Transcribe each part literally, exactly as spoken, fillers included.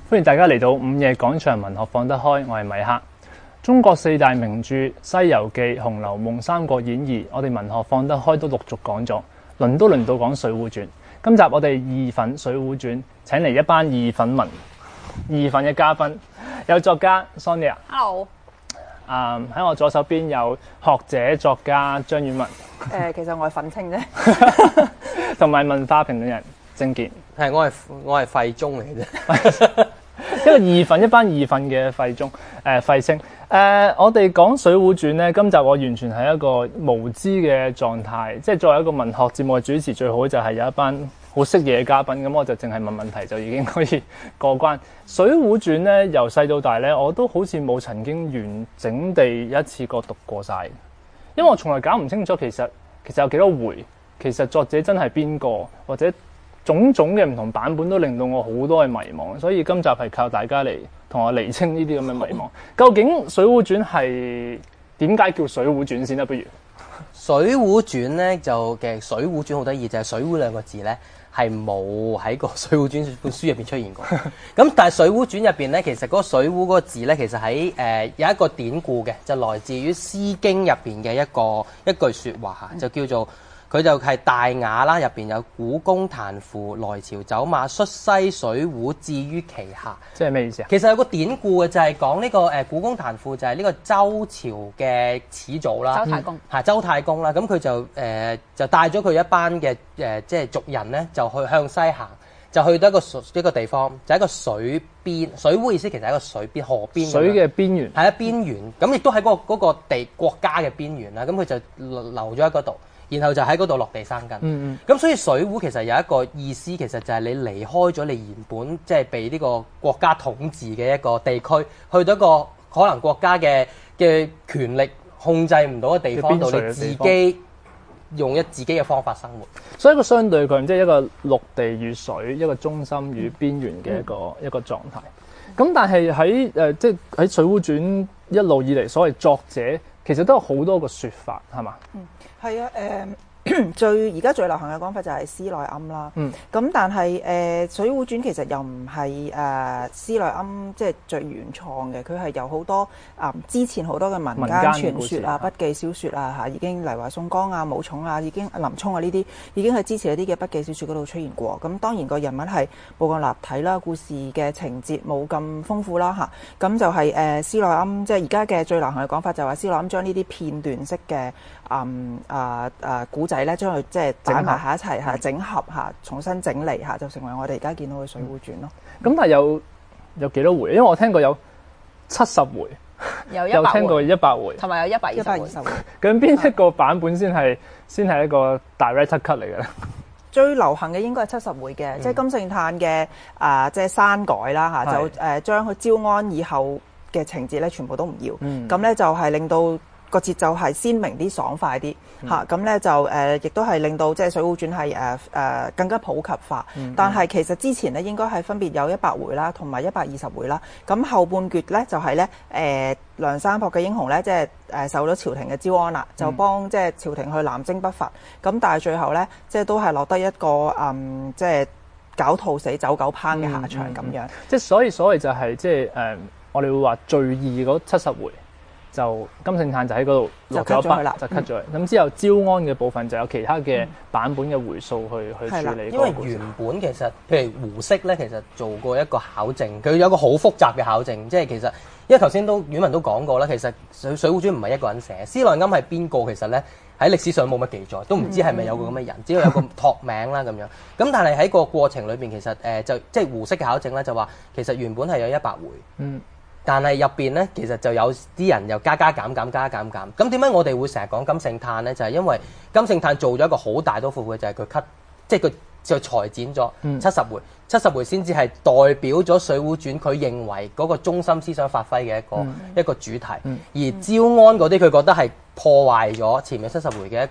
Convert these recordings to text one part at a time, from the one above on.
歡迎大家嚟到午夜廣場文學放得開，我係米克。中國四大名著《西遊記》《紅樓夢》《三國演義》，我哋文學放得開都陸續講咗，輪都輪到講《水滸傳》。今集我哋意粉《水滸傳》，請嚟一班意粉民、意粉嘅嘉賓，有作家 Sonia。Hello。啊，喺我左手邊有學者作家張婉文。 誒、呃，其實我係粉青啫。 同埋文化評論人鄭健。 係，我係我係廢中嚟嘅。 一個意粉，一班意粉嘅廢中，誒、呃、廢青。誒、呃，我哋講《水滸傳》咧，今集我完全係一個無知嘅狀態，即係作為一個文學節目嘅主持，最好就係有一班好識嘢嘅嘉賓，咁我就淨係問問題就已經可以過關。《水滸傳》咧，由細到大咧，我都好似冇曾經完整地一次過讀過晒，因為我從來搞唔清楚其實其實有幾多回，其實作者真係邊個，或者種種嘅唔同版本都令到我好多嘅迷茫，所以今集係靠大家嚟同我釐清呢啲咁嘅迷茫。究竟《水滸傳》係點解叫《水滸傳》先啦？不如《 水滸傳》咧就嘅《水滸傳》好得意，就係、是、水滸兩個字咧係冇喺個《水滸傳》本書入邊出現過。咁但係《水滸傳》入邊咧，其實嗰個水滸嗰個字咧，其實喺誒、呃、有一個典故嘅，就來自於《詩經》入邊嘅一個一句説話嚇，就叫做。佢就係大雅啦，入邊有古公彈賦，來朝走馬，率西水滸置於其下。 即係咩意思啊？ 其實有個典故嘅，就係講呢個誒古公彈賦就係呢個周朝嘅始祖啦， 周太公嚇、嗯、周太公啦。咁佢就誒、呃、就帶咗佢一班嘅誒、呃、即係族人咧，就去向西行，就去到一個一個地方，就係、一個水邊。水滸意思其實係一個水邊河邊。水嘅邊緣。係啊，邊緣。咁亦都喺嗰個嗰個地國家嘅邊緣啦。咁佢就留咗喺嗰度。然後就喺嗰度落地生根。嗯嗯。咁所以水滸其實有一個意思，其實就係你離開咗你原本即係被呢個國家統治嘅一個地區，去到一個可能國家嘅嘅權力控制唔到嘅地方度，你自己用一自己嘅方法生活。 所以一個相對佢即係一個陸地與水，一個中心與邊緣嘅一個、嗯、一個狀態。咁但係喺誒即係喺《水滸傳》一路以嚟，所謂作者其實都有好多個説法，係嘛？ 嗯。係啊，誒、呃、最而家最流行嘅講法就係施耐庵啦。嗯。咁但係誒《水滸傳》其實又唔係誒施耐庵即係最原創嘅，佢係有好多啊、嗯、之前好多嘅民間傳說啊、筆記小説啊嚇，已經例如話宋江啊、武松啊、已經林沖啊呢啲已經係之前一啲嘅筆記小説嗰度出現過。咁當然個人物係冇咁立體啦，故事嘅情節冇咁豐富啦嚇。咁就係誒施耐庵，即係而家嘅最流行嘅講法就係話施耐庵將呢啲片段式嘅嗯啊啊古仔咧，將佢即係擺埋喺一齊嚇，整合嚇，重新整理嚇，就成為我哋而家見到嘅《水滸傳》咯。 咁、嗯、但係有有幾多回？因為我聽過有七十回， 有有聽過一百回， 同埋有一百二十回。 咁邊一個版本先係先係一個 director cut 嚟嘅咧？ 最流行嘅應該係七十回嘅、嗯，即係金聖嘆嘅啊，即係刪改啦嚇，就誒將佢招安以後嘅情節咧，全部都唔要。咁、嗯、咧就係令到個節奏係鮮明啲、爽快啲嚇，咁、嗯、咧就誒，亦、呃、都係令到即係《水滸傳》係誒誒更加普及化。嗯、但係其實之前咧應該係分別有一百回啦，同埋一百二十回啦。咁後半橛咧就係咧誒梁山泊嘅英雄咧，即係誒受咗朝廷嘅招安啦，就幫即係朝廷去南征北伐。咁、嗯、但係最後咧，即係都係落得一個嗯，即係狡兔死走狗烹嘅下場咁、嗯嗯、樣。 即係所以所謂就係、是、即係誒、呃，我哋會話最易嗰七十回。就金聖嘆就喺嗰度落咗筆啦，就 cut 咗佢。咁、嗯、之後招安嘅部分就有其他嘅版本嘅回數去、嗯、去處理。 因為原本其實譬如胡適咧，其實做過一個考證，佢有一個好複雜嘅考證，即係其實因為頭先都婉文都講過啦，其實水水滸傳唔係一個人寫，施耐庵係邊個？其實咧喺歷史上冇乜記載，都唔知係咪有個咁嘅人，只要有個託名啦咁樣。咁但係喺個過程裏邊，其實誒、呃、就即係胡適嘅考證咧，就話其實原本係有一百回。嗯。但係入邊咧，其實就有啲人又加加減減加加減減。咁點解我哋會成日講金聖嘆咧？就係、是、因為金聖嘆做咗一個好大刀闊斧嘅，就係佢 cut，即係佢就裁剪咗七十回，七十回先至係代表咗《水滸傳》佢認為嗰個中心思想發揮嘅一個、嗯、一個主題。嗯、而招安嗰啲，佢覺得係破壞咗前面七十回嘅一個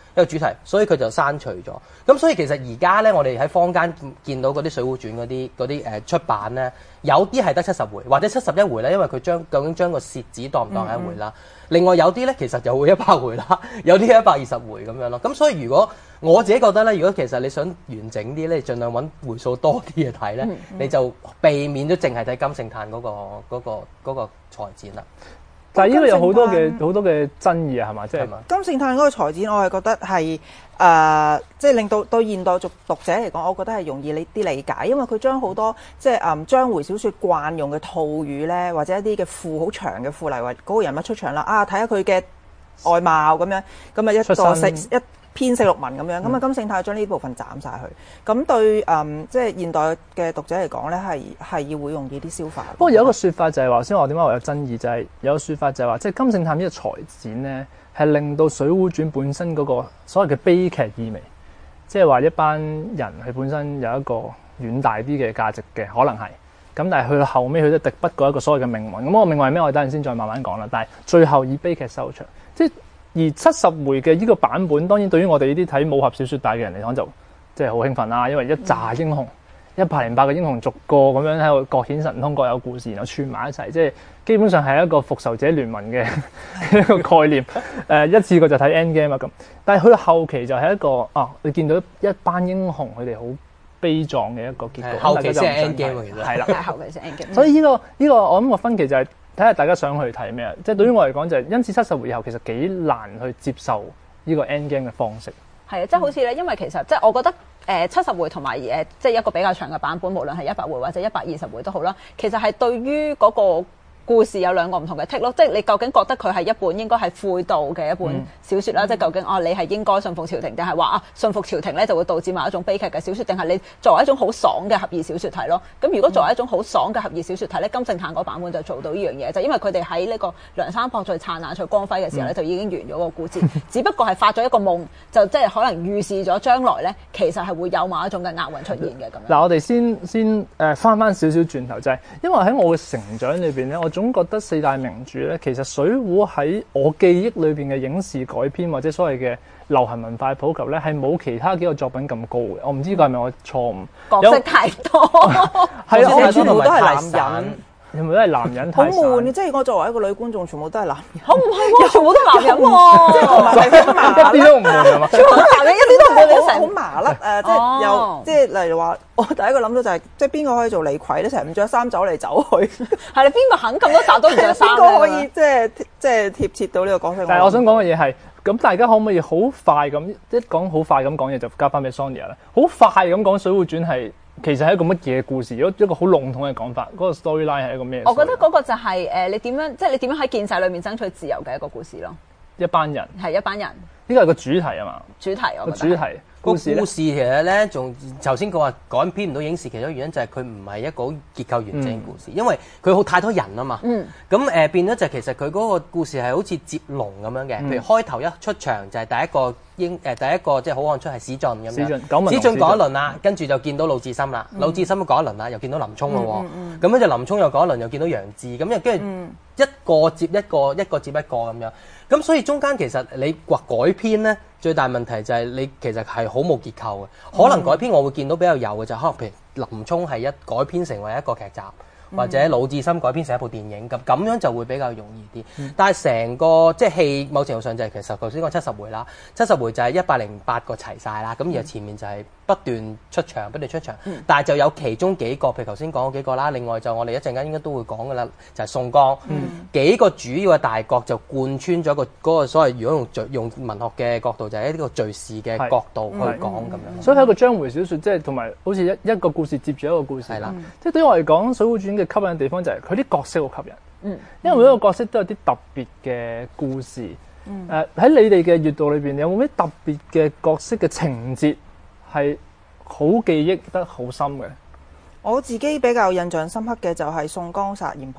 一個主題，所以佢就刪除咗。咁所以其實而家咧，我哋喺坊間見到嗰啲《水滸傳》嗰啲嗰啲誒出版咧，有啲係得七十回或者七十一回咧，因為佢將究竟將個楔子當唔當係一回啦。嗯嗯另外有啲咧，其實就會一百回啦，有啲一百二十回咁樣咯。咁所以如果我自己覺得咧，如果其實你想完整啲咧，你盡量揾回數多啲嘅睇咧，嗯嗯你就避免咗淨係睇金聖嘆嗰個嗰個嗰個裁剪啦。 但係呢個有好多嘅好多嘅爭議啊，係嘛？即係金聖嘆嗰個裁剪，我係覺得係誒，即、呃、係、就是、令到對現代讀讀者嚟講，我覺得係容易你啲理解，因為佢將好多即係誒章回小説慣用嘅套語咧，或者一啲嘅賦好長嘅賦，例如話嗰個人物出場啦，啊睇下佢嘅外貌咁樣，咁啊一個四一篇四六文咁樣，咁啊、嗯、金聖嘆將呢部分斬晒去，咁對誒、嗯、即係現代嘅讀者嚟講咧，係係要會容易啲消化。 不過有一個説法就係話，先話點解我有爭議，就係、是、有個説法就係話，即係金聖嘆呢個裁剪咧，係令到《水滸傳》本身嗰個所謂嘅悲劇意味，即係話一班人佢本身有一個遠大啲嘅價值嘅，可能係咁，但係去到後尾，佢都敵不過一個所謂嘅命運。咁我命運係咩？我等陣先再慢慢講啦。但係最後以悲劇收場，即係。而七十回嘅呢個版本，當然對於我哋呢啲睇武俠小説大嘅人嚟講，就即係好興奮啦。因為一紮英雄，一百零八個英雄逐個咁樣喺度各顯神通、各有故事，然後串埋一齊，即係基本上係一個復仇者聯盟嘅一個概念。誒、呃，一次過就睇 Endgame 啊咁。但係去到後期就係一個啊，你見到一班英雄佢哋好悲壯嘅一個結局。 後期先係 Endgame 其實係啦， 係後期先 Endgame。 所以呢、呢個呢、呢個我諗個分歧就係、是。睇下大家想去睇咩啊！即係對於我嚟講，就係因此七十回以後其實幾難去接受呢個 endgame 嘅方式。 係啊，即係好似咧，因為其實即係我覺得誒七十回同埋誒即係一個比較長嘅版本，無論係一百回或者一百二十回都好啦。其實係對於嗰個故事有兩個唔同嘅 take 咯，即係你究竟覺得佢係一本應該係悔道嘅一本小説啦，嗯、即係究竟哦、啊、你係應該信服朝廷，定係話啊信服朝廷咧就會導致某一種悲劇嘅小説，定係你作為一種好爽嘅俠義小説睇咯？咁如果作為一種好爽嘅俠義小説睇咧，金聖嘆嗰版本就做到呢樣嘢，就因為佢哋喺呢個梁山泊最燦爛、最光輝嘅時候咧，就已經完咗個故事，只不過係發咗一個夢，就即係可能預示咗將來咧，其實係會有某一種嘅厄運出現嘅咁樣。 嗱，我哋先先誒翻翻少少轉頭，就係、是、因為喺我嘅成長裏邊咧，我總覺得四大名著咧，其實水滸喺我記憶裏邊嘅影視改編或者所謂嘅流行文化普及咧，係冇其他幾個作品咁高嘅。我唔知呢個係咪我錯誤？ 角色太多， 係啊， 我全部都係男人。 全部都係男人， 好悶嘅，即係我作為一個女觀眾，全部都係男人。 好唔係喎，全部都男人喎， 即係同埋係好麻甩， 一啲都唔悶係嘛？ 全部都男人，一啲都唔悶， 好好麻甩誒！即係又即係例如話，我第一個諗到就係，即係邊個可以做李逵咧？成日唔着衫走嚟走去， 係你邊個肯咁多集都唔着衫？ 邊個可以即係即係貼切到呢個角色？ 但係我想講嘅嘢係，咁大家可唔可以好快咁一講好快咁講嘢就交翻俾 Sonia 啦？好快咁講《水滸傳》係。其實係一個乜嘢故事？如果一個好籠統嘅講法，嗰、那個 storyline 係一個咩？ 我覺得嗰個就係、是、誒、呃、你點樣，即係你點樣喺建制裏面爭取自由嘅一個故事咯。 一班人係一班人， 呢個係個主題啊嘛。 主題我覺得個主題故事故事其實咧，仲頭先佢話改編唔到影視，其中原因就係佢唔係一個結構完整嘅故事，嗯、因為佢好太多人啊嘛。嗯。咁誒、呃、變咗就其實佢嗰個故事係好似接龍咁樣嘅，嗯、譬如開頭一出場就係第一個英誒、呃、第一個即係好漢出係史進咁樣。史進史進講一輪啦，跟住就見到魯智深啦，魯智深都講一輪啦，又見到林沖咯喎。嗯咁跟住林沖又講一輪，又見到楊志，咁又跟住一個接一個，一個接一個咁樣。咁所以中間其實你話改編咧，最大問題就係你其實係好冇結構嘅。可能改編我會見到比較有嘅就可能譬如林沖係一改編成為一個劇集。或者魯智深改編成一部電影咁，咁樣就會比較容易啲。嗯、但係成個即係戲，某程度上就係、是、其實頭先講七十回啦，七十回就係一百零八個齊晒啦。咁、嗯、然後前面就係不斷出場，不斷出場。嗯、但係就有其中幾個，譬如頭先講嗰幾個啦。另外就我哋一陣間應該都會講噶啦，就係、是、宋江。嗯、幾個主要嘅大角就貫穿咗個嗰個所謂，如果用用文學嘅角度，就係、是、呢個敘事嘅角度去講咁樣。 嗯、所以係一個章回小説，即係同埋好似一一個故事接住一個故事。係啦、嗯，即係對於我嚟講，《水滸傳》嘅吸引嘅地方就係佢啲角色好吸引，嗯，因為每一個角色都有啲特別嘅故事，嗯，誒喺、呃、你哋嘅閱讀裏邊，有冇咩特別嘅角色嘅情節係好記憶得好深嘅？ 我自己比較印象深刻嘅就係宋江殺閻婆惜，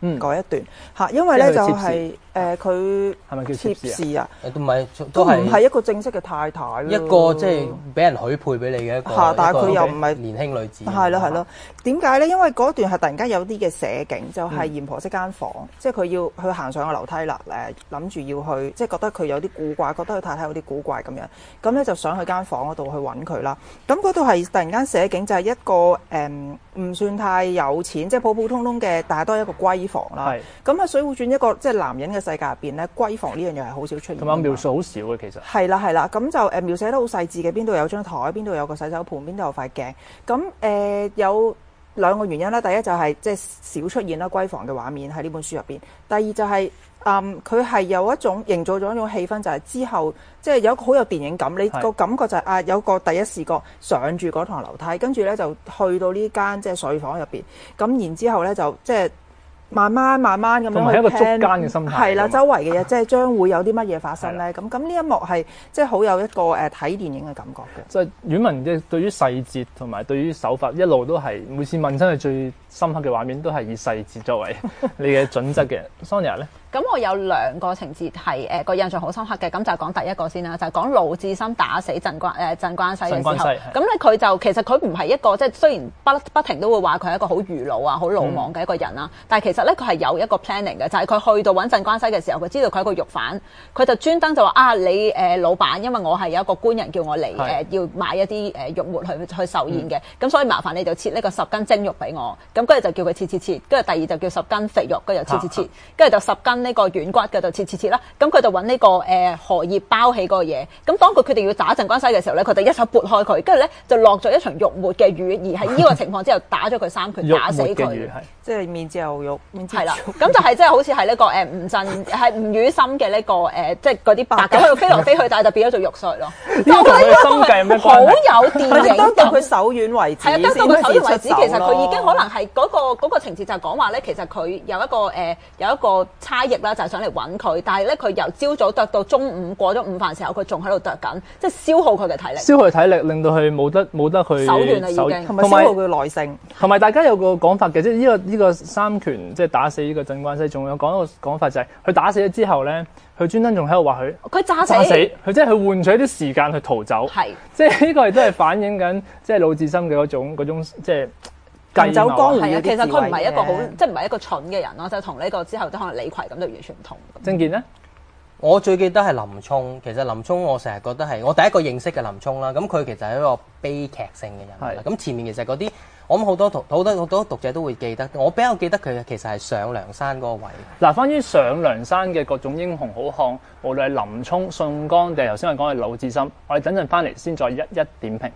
嗰一段嚇，因為咧就係係誒佢係咪叫妾妾侍侍啊？ 誒都唔係都都係唔係一個正式嘅太太咯， 一個即係俾人許配俾你嘅一個， 嚇但係佢一個又唔係年輕女子。 係咯係咯，點解咧？因為嗰段係突然間有啲嘅寫景，就係嚴婆媳間房，即係佢要佢行上個樓梯啦，誒諗住要去，即係覺得佢有啲古怪，覺得佢太太有啲古怪咁樣，咁咧就想去間房嗰度去揾佢啦。咁嗰度係突然間寫景，就係一個誒唔算太有錢，即係普普通通嘅，但係都係一個閨房啦。咁喺《水滸傳》一個即係男人嘅世界入邊咧，閨房呢樣嘢係好少出現。 同埋描述好少嘅其實。係啦係啦，咁就誒描寫得好細緻嘅，邊度有張台，邊度有個洗手盤，邊度有塊鏡。咁誒、呃、有兩個原因啦，第一就係即係少出現啦閨房嘅畫面喺呢本書入邊。第二就係、是。嗯，佢係有一種營造咗一種氣氛，就係、是、之後即係有一個好有電影感，你個感覺就係、是、啊有個第一視角上住嗰堂樓梯，跟住咧就去到呢間即係睡房入邊，咁然之後咧就即係慢慢慢慢咁樣去聽，同埋一個捉奸嘅心態， 係啦，周圍嘅嘢即係將會有啲乜嘢發生咧？咁咁呢一幕係即係好有一個誒睇、呃、電影嘅感覺嘅。 即係阮文即係對於細節同埋對於手法一路都係每次問親佢最深刻嘅畫面都係以細節作為你嘅準則嘅。Sonia 咧？ 咁我有兩個情節係誒個印象好深刻嘅，咁就講第一個先啦，就係、是、講魯智深打死鎮關誒鎮關西嘅時候，咁咧佢就其實佢唔係一個即係雖然不不停都會話佢係一個好愚魯啊、好魯莽嘅一個人啦，嗯、但係其實咧佢係有一個 planning 嘅，就係、是、佢去到揾鎮關西嘅時候，佢知道佢係一個肉販，佢就專登就話啊你誒、呃、老闆，因為我係有一個官人叫我嚟誒、呃、要買一啲誒肉末去去壽宴嘅，咁、嗯、所以麻煩你就切呢個十斤蒸肉俾我，咁跟住就叫佢切切切，跟住第二就叫十斤肥肉，跟住就切切切，跟住就十斤呢個軟骨嘅就切切切啦，咁佢就揾呢、這個誒、呃、荷葉包起嗰個嘢，咁當佢決定要打鎮關西嘅時候咧，佢就一手撥開佢，跟住咧就落咗一場肉末嘅雨，而喺呢個情況之後打咗佢三拳，打死佢， 即係面之後肉，面之係啦，咁就係即係好似係呢個誒吳鎮係吳宇森嘅呢個誒，即係嗰啲白狗喺度飛來飛去，但係就變咗做肉碎咯。 呢個同佢心計有咩關係？ 好有電影， 得到佢手軟為止， 係啊，得到佢手軟為止。其實佢已經可能係嗰、嗰個嗰、嗰個情節就係講話咧，其實佢有一個誒、呃、有一個差役啦，就係想嚟揾佢，但係咧佢由朝早剁到中午過咗午飯時候，佢仲喺度剁緊，即係消耗佢嘅體力。 消耗佢體力，令到佢冇得冇得去手軟啦已經， 同埋消耗佢耐性。 同埋大家有個講法嘅，即係呢個呢、呢個三拳即係打死呢個鎮關西，仲有講個講法就係、是、佢打死咗之後咧，佢專登仲喺度話佢佢炸死， 佢即係佢換取啲時間去逃走。 係， 即係呢個亦都係反映緊即係魯智深嘅嗰種嗰種即係。 行走江湖係啊，其實佢唔係一個好，即係唔係一個蠢嘅人咯，就同呢個之後即可能李逵咁就完全唔同。 政見咧， 我最記得係林沖。其實林沖我成日覺得係我第一個認識嘅林沖啦。咁佢其實係一個悲劇性嘅人啦。咁前面其實嗰啲，我諗好多讀好多好多讀者都會記得。我比較記得佢嘅其實係上梁山嗰個位。 嗱，關於上梁山嘅各種英雄好漢，無論係林沖、宋江定係頭先我講嘅魯智深，我哋等陣翻嚟先再一一點評。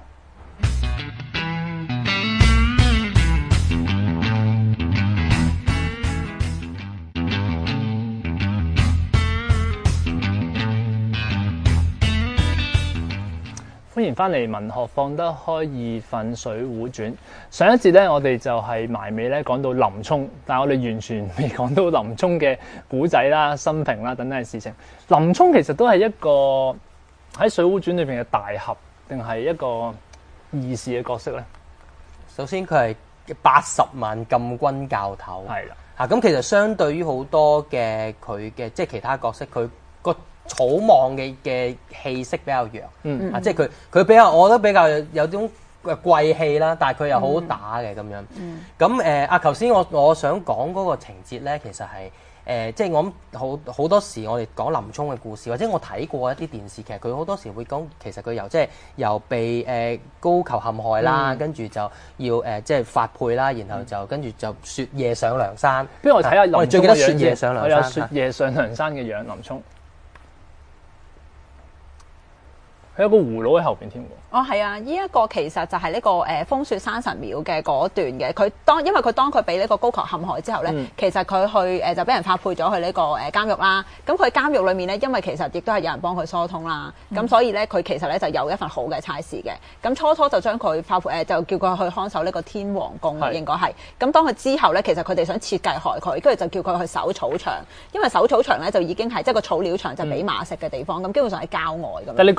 歡迎翻嚟《文學放得開二分水滸傳》。上一節咧，我哋就係埋尾咧講到林沖，但係我哋完全未講到林沖嘅古仔啦、生平啦等等嘅事情。林沖其實都係一個喺《水滸傳》裏邊嘅大俠，定係一個義士嘅角色咧？ 首先佢係八十萬禁軍教頭， 係啦嚇咁、啊、其實相對於好多嘅佢嘅即係其他角色，佢個草莽嘅嘅氣息比較弱，嗯啊，即係佢佢比較，我覺得比較有有種貴氣啦，但係佢又好好打嘅咁樣。咁誒啊，頭先我我想講嗰個情節咧，其實係誒、呃，即係我諗好好多時我哋講林沖嘅故事，或者我睇過一啲電視劇，佢好多時會講其實佢由即係由被誒、呃、高俅陷害啦，嗯、跟住就要誒、呃、即係發配啦，然後就、嗯、跟住就雪夜上梁山。 不如我睇下林沖嘅樣，我最記得雪夜上梁山， 我有雪夜上梁山嘅樣，林沖。佢有個葫蘆喺後邊添喎。 哦，係啊，呢、這、一個其實就係呢、這個誒、呃、風雪山神廟嘅嗰段嘅。佢當因為佢當佢俾呢個高俅陷害之後咧，嗯、其實佢去誒、呃、就俾人發配咗去呢個誒監獄啦。咁佢監獄裏面咧，因為其實亦都係有人幫佢疏通啦。咁、嗯、所以咧，佢其實咧就有一份好嘅差事嘅。咁初初就將佢發配誒、呃，就叫佢去看守呢個天王宮，是應該係。咁當佢之後咧，其實佢哋想設計害佢，跟住就叫佢去守草場，因為守草場咧就已經係即係個草料場就俾馬食嘅地方，咁、嗯、基本上係郊外咁。 但係你講咗佢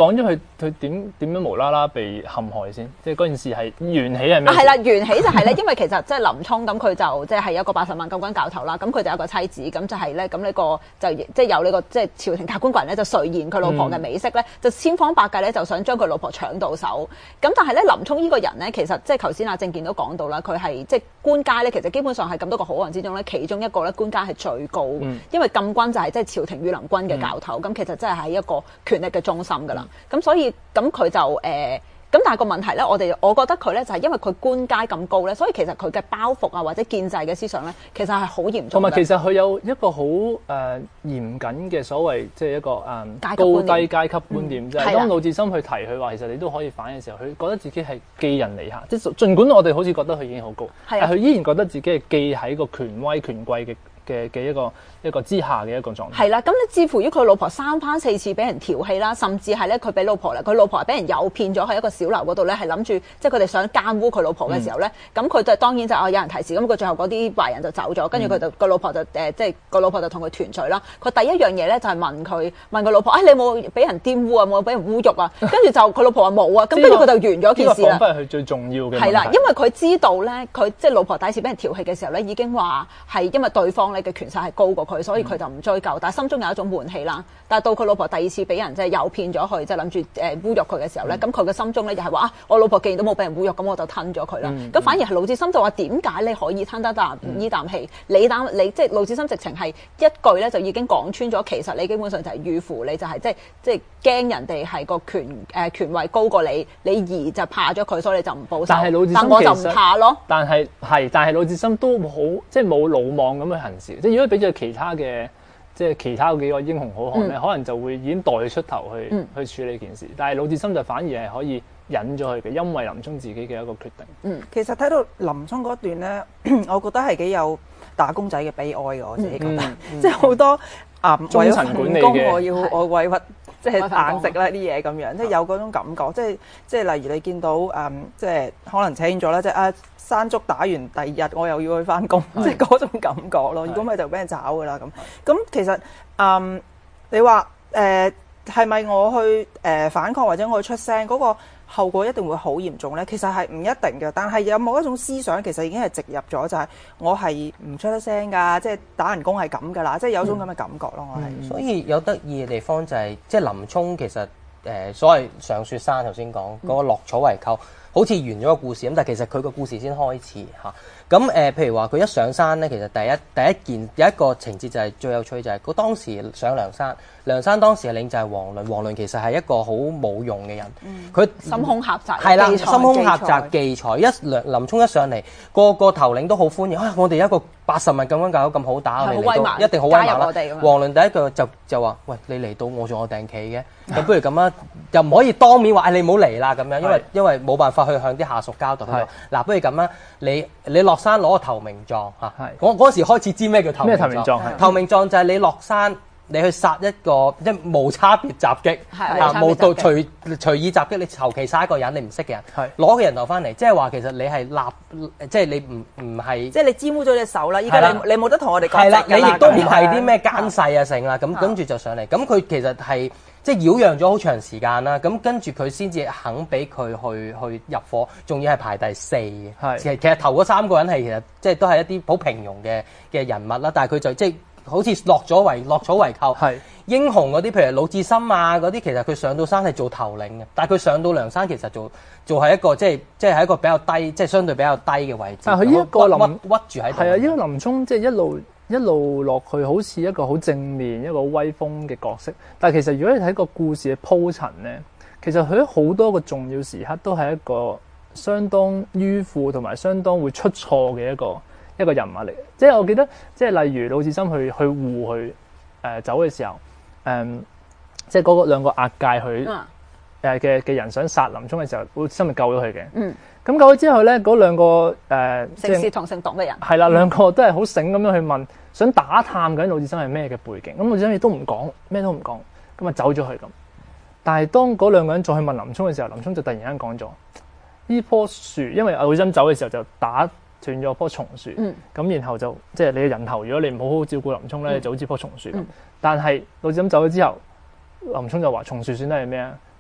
佢點點樣無啦啦被陷害先？即係嗰件事係緣起係咩？ 係啦，緣起就係咧，因為其實即係林沖咁，佢就即係係一個八十萬禁軍教頭啦。咁佢就有一個妻子，咁就係咧，咁呢個就即係有呢個即係朝廷達官貴人咧，就垂涎佢老婆嘅美色咧，就千方百計咧就想將佢老婆搶到手。咁但係咧，林沖呢個人咧，其實即係頭先阿正健都講到啦，佢係即係官階咧，其實基本上係咁多個好漢之中咧，其中一個咧官階係最高，嗯、因為禁軍就係即係朝廷御林軍嘅教頭，咁、嗯、其實真係喺一個權力嘅中心㗎啦。咁、嗯、所以咁佢就誒。呃咁但係個問題咧，我哋我覺得佢咧就係因為佢官階咁高咧，所以其實佢嘅包袱啊或者建制嘅思想咧，其實係好嚴重嘅。 同埋其實佢有一個好誒、呃、嚴謹嘅所謂即係一個誒、呃、高低階級觀念，即係、嗯、當魯智深去提佢話，其實你都可以反嘅時候，佢覺得自己係寄人籬下，即係盡管我哋好似覺得佢已經好高，但係佢依然覺得自己係寄喺個權威權貴嘅嘅嘅一個一個之下嘅一個狀態。 係啦，咁你至乎於佢老婆三番四次俾人調戲啦，甚至係咧佢俾老婆啦，佢老婆係俾人誘騙咗喺一個小樓嗰度咧，係諗住即係佢哋想奸污佢老婆嘅時候咧，咁佢、嗯、就當然就哦有人提示，咁佢最後嗰啲壞人就走咗，跟住佢就個、嗯、老婆就誒、呃、即係個老婆就同佢團聚啦。佢第一樣嘢咧就係、是、問佢問佢老婆，哎你有冇俾人玷污啊？冇俾人侮辱啊？跟住就佢老婆話冇啊，咁跟住佢就完咗件事啦。 呢個講翻係佢最重要嘅。 係啦，因為佢知道咧，佢即係老婆第一次俾人調戲嘅時候咧，已經話係因為對方咧嘅權勢係高過佢，所以佢就唔追究，嗯、但係心中有一種悶氣啦。但係到佢老婆第二次俾人即係誘騙咗佢，即係諗住誒侮辱佢嘅時候咧，咁佢嘅心中咧又係話啊，我老婆既然都冇俾人侮辱，咁我就吞咗佢啦。咁、嗯、反而係魯智深就話點解你可以吞得啖呢啖氣？你啖你即係魯智深直情係一句咧就已經講穿咗，其實你基本上就係迂腐，你就係即係即係驚人哋係個權誒、呃、權位高過你，你而就怕咗佢，所以你就唔報仇。 但係魯智深我就唔怕咯。 但係係，但係魯智深都好即係冇魯莽咁去行事。即係如果俾咗其他嘅。即係其他幾個英雄好漢咧，嗯、可能就會已經代佢出頭去、嗯、去處理件事，但係魯智深就反而係可以忍咗佢嘅，因為林沖自己嘅一個決定。 嗯，其實睇到林沖嗰段咧，我覺得係幾有打工仔嘅悲哀嘅，我自己覺得，嗯嗯、即係好多啊、呃、為咗成功，我要我委屈，即係硬食啦啲嘢咁樣，即係有嗰種感覺，即係即係例如你見到誒、嗯，即係可能請咗啦，即係啊。山竹打完第二日，我又要去返工，即係嗰種感覺咯。如果唔係就俾人炒㗎啦咁。咁其實，嗯，你話誒係咪我去誒、呃、反抗或者我去出聲，嗰、嗰個後果一定會好嚴重咧？其實係唔一定嘅。但係有冇一種思想其實已經係植入咗，就係、係、我係唔出得聲㗎，即係打人工係咁㗎啦，即係有種咁嘅感覺咯。我係、 嗯。所以有得意嘅地方就係、係，即係林沖其實誒、呃、所謂上雪山頭先講嗰個落草為寇。好似完咗個故事咁，但係其實佢個故事先開始嚇。咁、啊、誒、呃，譬如話佢一上山咧，其實第一第一件有一個情節就係最有趣就係、是、佢當時上梁山，梁山當時嘅領袖係黃倫，黃倫其實係一個好冇用嘅人，佢、嗯、 他心胸狹窄， 係啦， 財心胸狹窄，忌才。一梁林沖一上嚟，個個頭領都好歡迎。啊，我哋一個八十萬禁軍教頭咁好打，我哋嚟到一定好威猛啦。黃倫第一句就就話：喂，你嚟到我仲有訂企嘅，咁不如咁啦，又唔可以當面話、哎、你唔好嚟啦咁樣，因為因為冇辦法去向啲下屬交代。嗱，不如咁啦，你你落山攞個投名狀嚇。嗰嗰時開始知咩叫投名狀？咩投名狀？投名狀就係你落山。你去殺一個即係無差別襲擊，啊無道隨隨意襲擊，你求其殺一個人你唔識嘅人，攞個人頭翻嚟，即係話其實你係立，即係你唔唔係， 即係你沾污咗隻手啦！依家你你冇得同我哋講。 係啦，你亦都唔係啲咩奸細啊成啦，咁跟住就上嚟，咁佢其實係即係擾攘咗好長時間啦，咁跟住佢先至肯俾佢去去入伙，仲要係排第四嘅。係其實其實頭嗰三個人係其實即係都係一啲好平庸嘅嘅人物啦，但係佢就即係。好似落咗為落草為寇，係英雄嗰啲，譬如魯智深啊嗰啲，其實佢上到山係做頭領嘅，但係佢上到梁山其實做做係一個即係即係係一個比較低，即係相對比較低嘅位置。 但係佢呢一個林屈住喺度。係啊，因為林沖即係一路一路落去，好似一個好正面、一個威風嘅角色。但係其實如果你睇個故事嘅鋪陳咧，其實佢喺好多個重要時刻都係一個相當迂腐同埋相當會出錯嘅一個。一個人物嚟嘅，即係我記得，即係例如魯智深去去護佢誒走嘅時候，誒、嗯、即係嗰個兩個押解佢誒嘅嘅人想殺林沖嘅時候，魯智深咪救咗佢嘅。嗯，咁救咗之後咧，嗰兩個誒、呃、 姓薛同姓董嘅人係啦，兩個都係好醒咁樣去問，想打探緊魯智深係咩嘅背景。咁魯智深亦都唔講，咩都唔講，咁啊走咗去咁。但係當嗰兩個人再去問林沖嘅時候，林沖就突然間講咗：呢棵樹，因為魯智深走嘅時候就打斷咗棵松樹，咁、嗯、然後就即係你嘅人頭，如果你唔好好照顧林沖咧，嗯、就好似棵松樹咁。嗯、但係魯智深走咗之後，林沖就話：松樹算得係咩啊？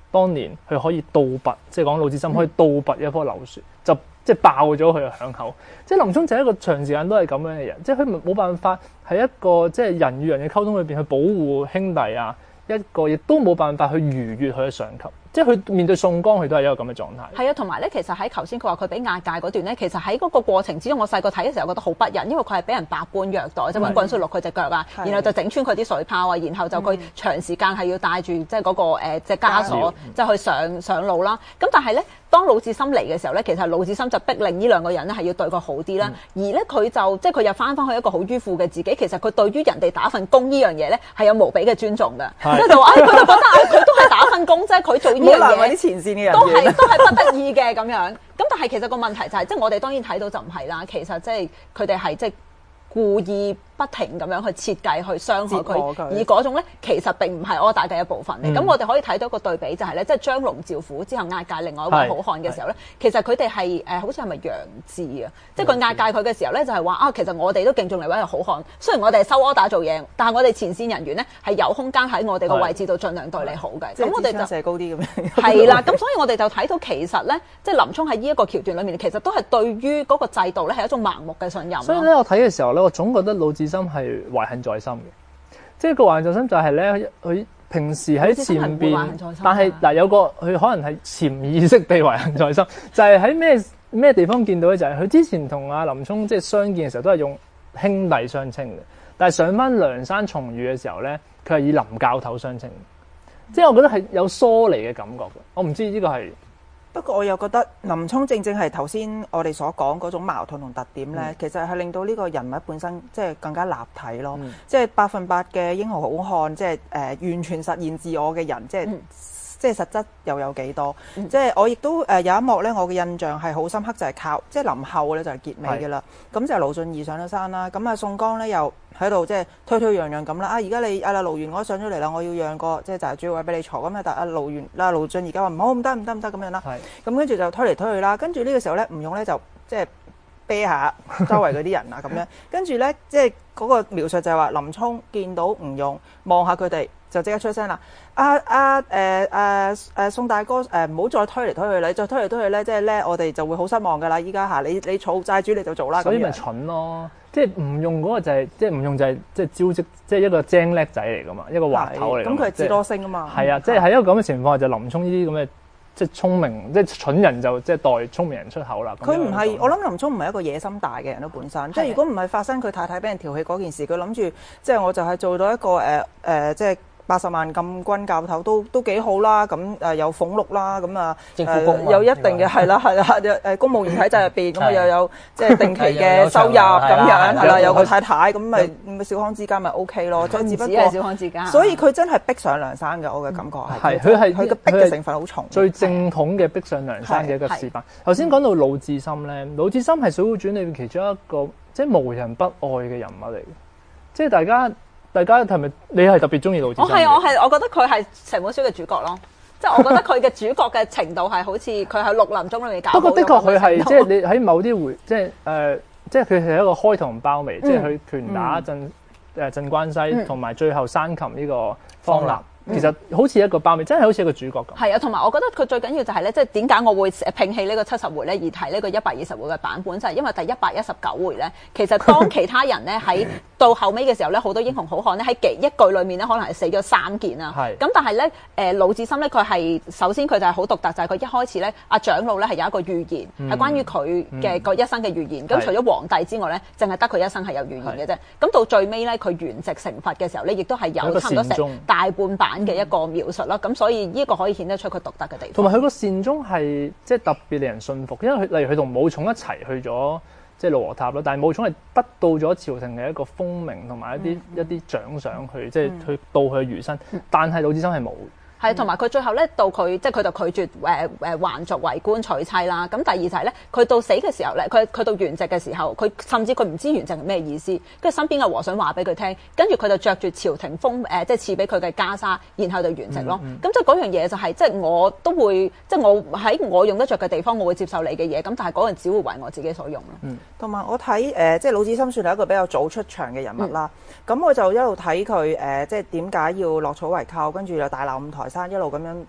當年佢可以倒拔，即係講魯智深可以倒拔一棵柳樹，就即係爆咗佢嘅響口。即係林沖就係一個長時間都係咁樣嘅人，即係佢冇辦法喺一個即係人與人嘅溝通裏邊去保護兄弟啊，一個亦都冇辦法去逾越佢嘅上級。即係佢面對宋江，佢都係一個咁嘅狀態。 係啊，同埋咧，其實喺頭先佢話佢俾押解嗰段咧，其實喺嗰個過程之中，我細個睇嘅時候覺得好不忍，因為佢係俾人百般虐待，即係揾滾水淥佢隻腳啊，然後就整穿佢啲水泡啊，然後就佢長時間係要帶住即係嗰個誒即係枷鎖，即係去上上路啦。咁但係咧，當魯智深嚟嘅時候咧，其實魯智深就逼令呢兩個人咧係要對佢好啲啦。而咧佢就即係佢又翻返去一個好迂腐嘅自己，其實佢對於人哋打份工呢樣嘢咧係有無比嘅尊重嘅，即係就話佢就覺得佢都係打份工啫，佢做呢樣嘢。都係都係不得已嘅咁樣，咁但係其實個問題就係、是，即係我哋當然睇到就唔係啦。其實即係佢哋係即係故意不停咁樣去設計去傷害佢，而嗰種咧其實並唔係柯大嘅一部分嚟。咁、嗯、我哋可以睇到個對比就係、是、咧，即係張龍趙虎之後押解另外一位好漢嘅時候咧，其實佢哋係誒好似係咪楊志啊？即係佢押解佢嘅時候咧，就係話啊，其實我哋都敬重你位係好漢，雖然我哋係收柯打做嘢，但係我哋前線人員咧係有空間喺我哋個位置度盡量對你好嘅。咁我哋就射高啲咁樣。 係啦，咁所以我哋就睇到其實咧，即係林沖喺呢一個橋段裏面，其實都係對於嗰個制度咧係一種盲目嘅信任。 所以咧，我睇嘅時候咧，我總覺得魯智深係懷恨在心嘅，即係個懷恨在心就係咧，佢平時喺前邊，但係嗱有個佢可能係潛意識地懷恨在心，就係喺咩咩地方見到咧，就係佢之前同阿林沖即係相見嘅時候都係用兄弟相稱嘅，但係上翻梁山重遇嘅時候咧，佢係以林教頭相稱，即係我覺得係有疏離嘅感覺嘅。我唔知呢個係。 不過我又覺得林沖正正係頭先我哋所講嗰種矛盾同特點咧，嗯、其實係令到呢個人物本身即係更加立體咯。嗯、即係百分百嘅英雄好漢，即係誒、呃、完全實現自我嘅人，即係、嗯、即係實質又有幾多？嗯、即係我亦都誒、呃、有一幕咧，我嘅印象係好深刻，就係、是、靠即係臨後咧就係結尾嘅啦。咁是就盧俊義上咗山啦，咁啊宋江咧又喺度即係推推讓讓咁啦。啊而家你啊盧玄我上咗嚟啦，我要讓個即係就係主要位俾你坐咁啊。但係阿盧玄啦盧俊而家話唔好唔得唔得唔得咁樣啦。咁跟住就推嚟推去啦。跟住呢個時候咧，吳勇咧就即係啤下周圍嗰啲人啊咁樣。跟住咧即係嗰個描述就係話林沖見到吳勇望下佢哋就即刻出聲啦。啊啊誒誒誒宋大哥誒唔好再推嚟推去啦，你再推嚟推去咧，即係咧我哋就會好失望㗎啦。依家嚇你你儲債主你就做啦。 所以咪蠢咯。即係唔用嗰個就係、是，即係唔用就係即係招積，即係一個精叻仔嚟噶嘛，一個滑頭嚟。咁佢係智多星啊嘛。係啊，即係喺一個咁嘅情況下，就林沖呢啲咁嘅即係聰明，即係蠢人就即係代聰明人出口啦。 佢唔係，我諗林沖唔係一個野心大嘅人都本身。即係如果唔係發生佢太太俾人調戲嗰件事，佢諗住即係我就係做到一個誒誒、呃呃、即係。八十萬禁軍教頭都都幾好啦，咁誒有俸祿啦，咁啊誒有一定嘅係啦係啦誒公務員體制入邊，咁啊又有即係定期嘅收入咁樣係啦，有個太太咁咪咪小康之家咪 O K 咯，再只不過小康之家， 所以佢真係逼上梁山嘅，我嘅感覺係係佢係佢嘅逼嘅成分好重， 最正統嘅逼上梁山嘅一個示範。頭先講到魯智深咧，魯智深係《水滸傳》裏邊其中一個即係無人不愛嘅人物嚟嘅，即係大家。大家係咪你係特別中意魯智深？ 我係我係我覺得佢係成本書嘅主角咯，即係我覺得佢嘅主角嘅程度係好似佢喺綠林中裏面搞。不過的確佢係即係你喺某啲回即係誒、呃，即係佢係一個開頭同包尾，嗯、即係佢拳打鎮誒鎮關西，同埋、嗯、最後生擒呢個方臘。其實好似一個包尾，真係好似一個主角咁。 係啊，同埋我覺得佢最緊要就係咧，即係點解我會摒棄呢個七十回咧，而提呢個一百二十回嘅版本，就係、是、因為第一百一十九回咧，其實當其他人咧喺到後尾嘅時候咧，好多英雄好漢咧喺幾一句裏面咧，可能係死咗三件啊。係是。咁但係咧，誒魯智深咧，佢係首先佢就係好獨特，就係、是、佢一開始咧，阿長老咧係有一個預言，係、嗯、關於佢嘅個一生嘅預言。咁、嗯、除咗皇帝之外咧，淨係得佢一生係有預言嘅啫。咁是到最尾咧，佢圓寂成佛嘅時候咧，亦都係有差唔多成大半版嘅一個描述啦，咁、嗯、所以呢個可以顯得出佢獨特嘅地方。 同埋佢個善終係即係特別令人信服，因為佢例如佢同武松一齊去咗即係盧和塔咯，但係武松係得到咗朝廷嘅一個功名同埋一啲、嗯、一啲獎賞去即係、嗯、去到佢餘生，嗯、但係魯智深係冇。 係，同埋佢最後咧到佢即係佢就拒絕誒誒還俗為官娶妻啦。咁第二就係咧，佢到死嘅時候咧，佢佢到圓寂嘅時候，佢甚至佢唔知圓寂係咩意思。跟住身邊嘅和尚話俾佢聽，跟住佢就着住朝廷封誒、呃、即係賜俾佢嘅袈紗，然後就圓寂咯。咁、嗯嗯、即係嗰樣嘢就係、是、即係我都會即係我喺我用得着嘅地方，我會接受你嘅嘢。咁但係嗰樣只會為我自己所用咯。 同埋、嗯、我睇誒、呃、即係魯智深算係一個比較早出場嘅人物啦。咁、嗯、我就一路睇佢誒即係點解要落草為寇，跟住又大鬧五台山，一路咁樣即係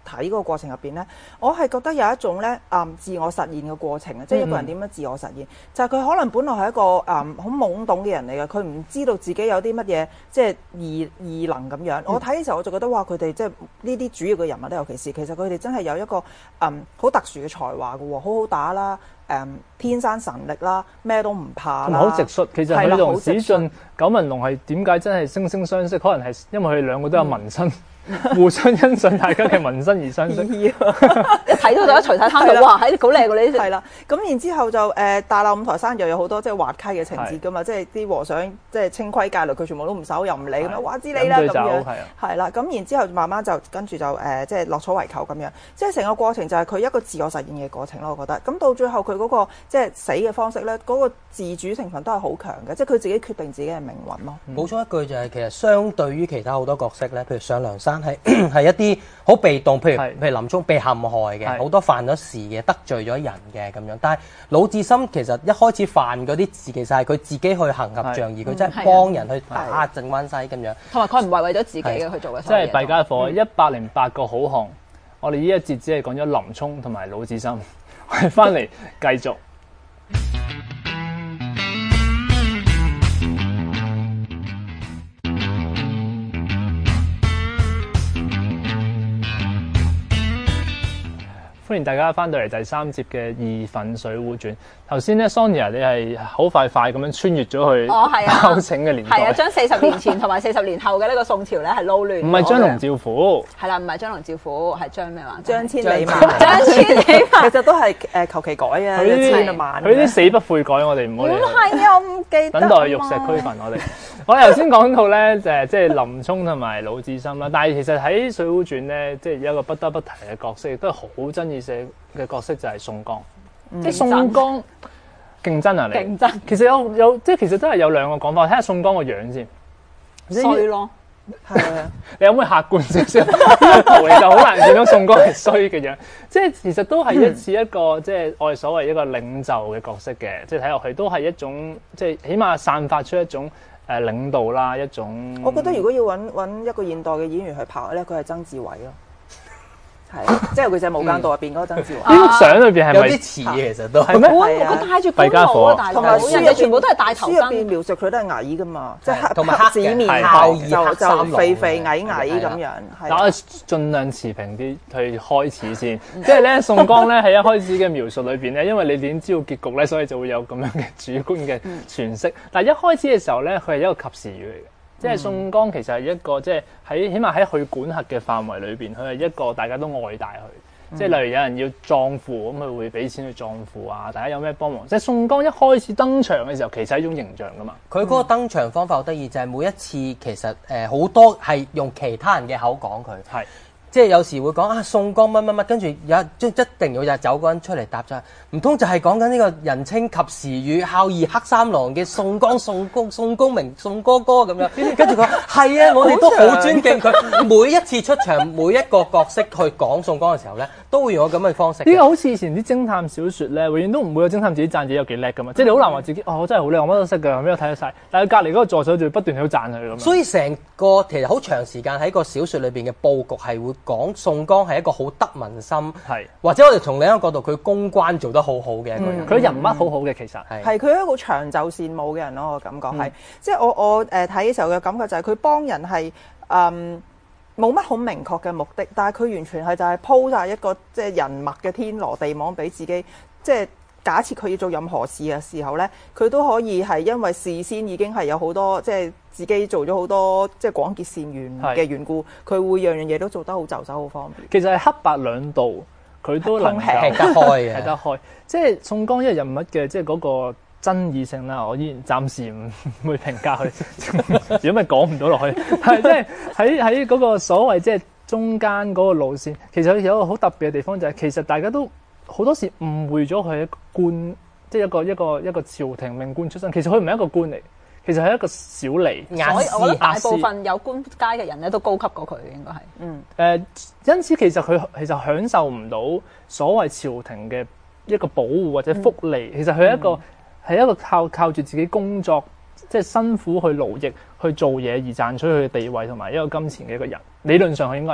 睇嗰個過程入邊咧，我係覺得有一種咧誒自我實現嘅過程啊，即係一個人點樣自我實現，就係佢可能本來係一個誒好懵懂嘅人嚟嘅，佢唔知道自己有啲乜嘢即係異異能咁樣。我睇嘅時候我就覺得哇，佢哋即係呢啲主要嘅人物咧，尤其是其實佢哋真係有一個誒好特殊嘅才華嘅喎，好好打啦。誒天生神力啦，咩都唔怕啦， 好直率。其實佢同史進、九紋龍係點解真係惺惺相惜？可能係因為佢哋兩個都有紋身。嗯互相欣賞大家嘅紋身而相識， 一睇到就一除晒衫就哇，係好靚㗎呢啲。 係啦，咁然之後就誒、呃、大鬧五台山又有好多即係滑稽嘅情節㗎嘛，即係啲和尚即係清規戒律，佢全部都唔守又唔理咁樣，話知你啦咁樣。係啦，咁然之後慢慢就跟住就誒、呃、即係落草為寇咁樣，即係成個過程就係佢一個自我實現嘅過程咯，我覺得。咁到最後佢嗰、那個即係死嘅方式咧，嗰、那個自主成分都係好強嘅，即係佢自己決定自己嘅命運咯。 補充、嗯、一句就係、是、其實相對於其他好多角色咧，譬如上梁山係係一啲好被動，譬如譬如林沖被陷害嘅，好多犯咗事嘅，得罪咗人嘅咁樣。但係魯智深其實一開始犯嗰啲事，其實係佢自己去行俠仗義，佢真係幫人去打鎮關西咁樣。同埋佢唔係為咗自己嘅去做嘅。 即係弊家伙，一百零八個好漢，我哋呢一節只係講咗林沖同埋魯智深，我哋翻嚟繼續。歡迎大家翻到嚟第三節嘅《義憤水滸傳》。頭先咧 Sonia 你係好快快咁樣穿越咗去包拯嘅年代， 係啊，將四十年前同埋四十年後嘅呢個宋朝咧係撈亂。 唔係張龍趙虎， 係啦，唔係張龍趙虎，係張咩話？ 張千里馬， 張千里馬， 其實都係誒求其改啊， 佢呢千萬。 佢啲死不悔改，我哋唔好理。 唔係啊，我唔記得。 等待玉石俱焚，我哋。我哋頭先講到咧，就係即係林沖同埋魯智深啦。但係其實喺《水滸傳》咧，即係有一個不得不提嘅角色，亦都係好爭議性嘅角色，就係宋江。即係宋江競爭啊！你競爭其實有有即係其實真係有兩個講法。睇下宋江個樣先， 衰咯。 係啊， 你有冇客觀少少？呢個圖其實好難見到宋江係衰嘅樣。即係其實都係一似一個即係我哋所謂一個領袖嘅角色嘅。即係睇落去都係一種即係起碼散發出一種。誒領導啦，一種。 我覺得如果要揾揾一個現代嘅演員去拍咧，佢係曾志偉咯。係，即係佢就係《無間道》入邊嗰個曾志偉。 呢幅相裏邊係咪有啲似其實都係咩？ 佢戴住官帽啊，大佬。同埋書入全部都係大頭巾。 書入邊描述佢都係矮噶嘛，即係同埋黑子面校就就肥肥矮矮咁樣。 但我盡量持平啲去開始先，即係咧宋江咧喺一開始嘅描述裏邊咧，因為你點知道結局咧，所以就會有咁樣嘅主觀嘅詮釋。但係一開始嘅時候咧，佢係一個及時雨嚟嘅。即係宋江其實係一個即係喺起碼喺佢管轄嘅範圍裏邊，佢係一個大家都愛戴佢。嗯、即係例如有人要壯闊，咁佢會俾錢去壯闊啊！大家有咩幫忙？即係宋江一開始登場嘅時候，其實係一種形象噶嘛。 佢嗰個登場方法好得意，就係、是、每一次其實誒好、呃、多係用其他人嘅口講佢。係。即係有時會講啊宋江乜乜乜，跟住有即一定要有走嗰人出嚟答咗，唔通就係講緊呢個人稱及時雨、孝義黑三郎嘅宋江、宋公、宋公明、宋哥哥咁樣，跟住佢係啊，我哋都好尊敬佢。每一次出場，每一個角色去講宋江嘅時候咧，都會用咁嘅方式。 呢個好似以前啲偵探小説咧，永遠都唔會有偵探自己讚自己有幾叻噶嘛，即係你好難話自己哦，我真係好叻，我乜都識㗎，咩都睇得晒。但係隔離嗰個助手就會不斷喺度讚佢咁。 所以成個其實好長時間喺個小説裏邊嘅佈局係會講宋江係一個好得民心，係或者我哋從另一個角度，佢公關做得好好嘅一個人， 佢、嗯、人物好好嘅其實係係佢係一個長袖善舞嘅人咯，我感覺係、嗯、即係我我誒睇嘅時候嘅感覺就係佢幫人係嗯冇乜好明確嘅目的，但係佢完全係就係鋪晒一個即係人脈嘅天羅地網俾自己，即係假設佢要做任何事嘅時候咧，佢都可以係因為事先已經係有好多即係。自己做咗好多即係廣結善緣嘅緣故，佢會樣樣嘢都做得好就手好方便。 其實係黑白兩道，佢都能夠吃得開嘅， 吃得開。即係宋江呢個人物嘅即係嗰個爭議性啦，我依然暫時唔會評價佢，如果咪講唔到落去。係即係喺喺嗰個所謂即係中間嗰個路線，其實有一個好特別嘅地方就係、是、其實大家都好多時誤會咗佢係一個官，即係一個一個一個朝廷命官出身。其實佢唔係一個官嚟。其實係一個小吏， 所以我覺得大部分有官階嘅人咧都高級過佢，應該係。嗯。誒、 呃，因此其實佢其實享受唔到所謂朝廷嘅一個保護或者福利。嗯、其實佢係一個係、嗯、一個靠靠住自己工作，即係辛苦去勞役去做嘢而賺取佢嘅地位同埋一個金錢嘅一個人。理論上佢應該係咁。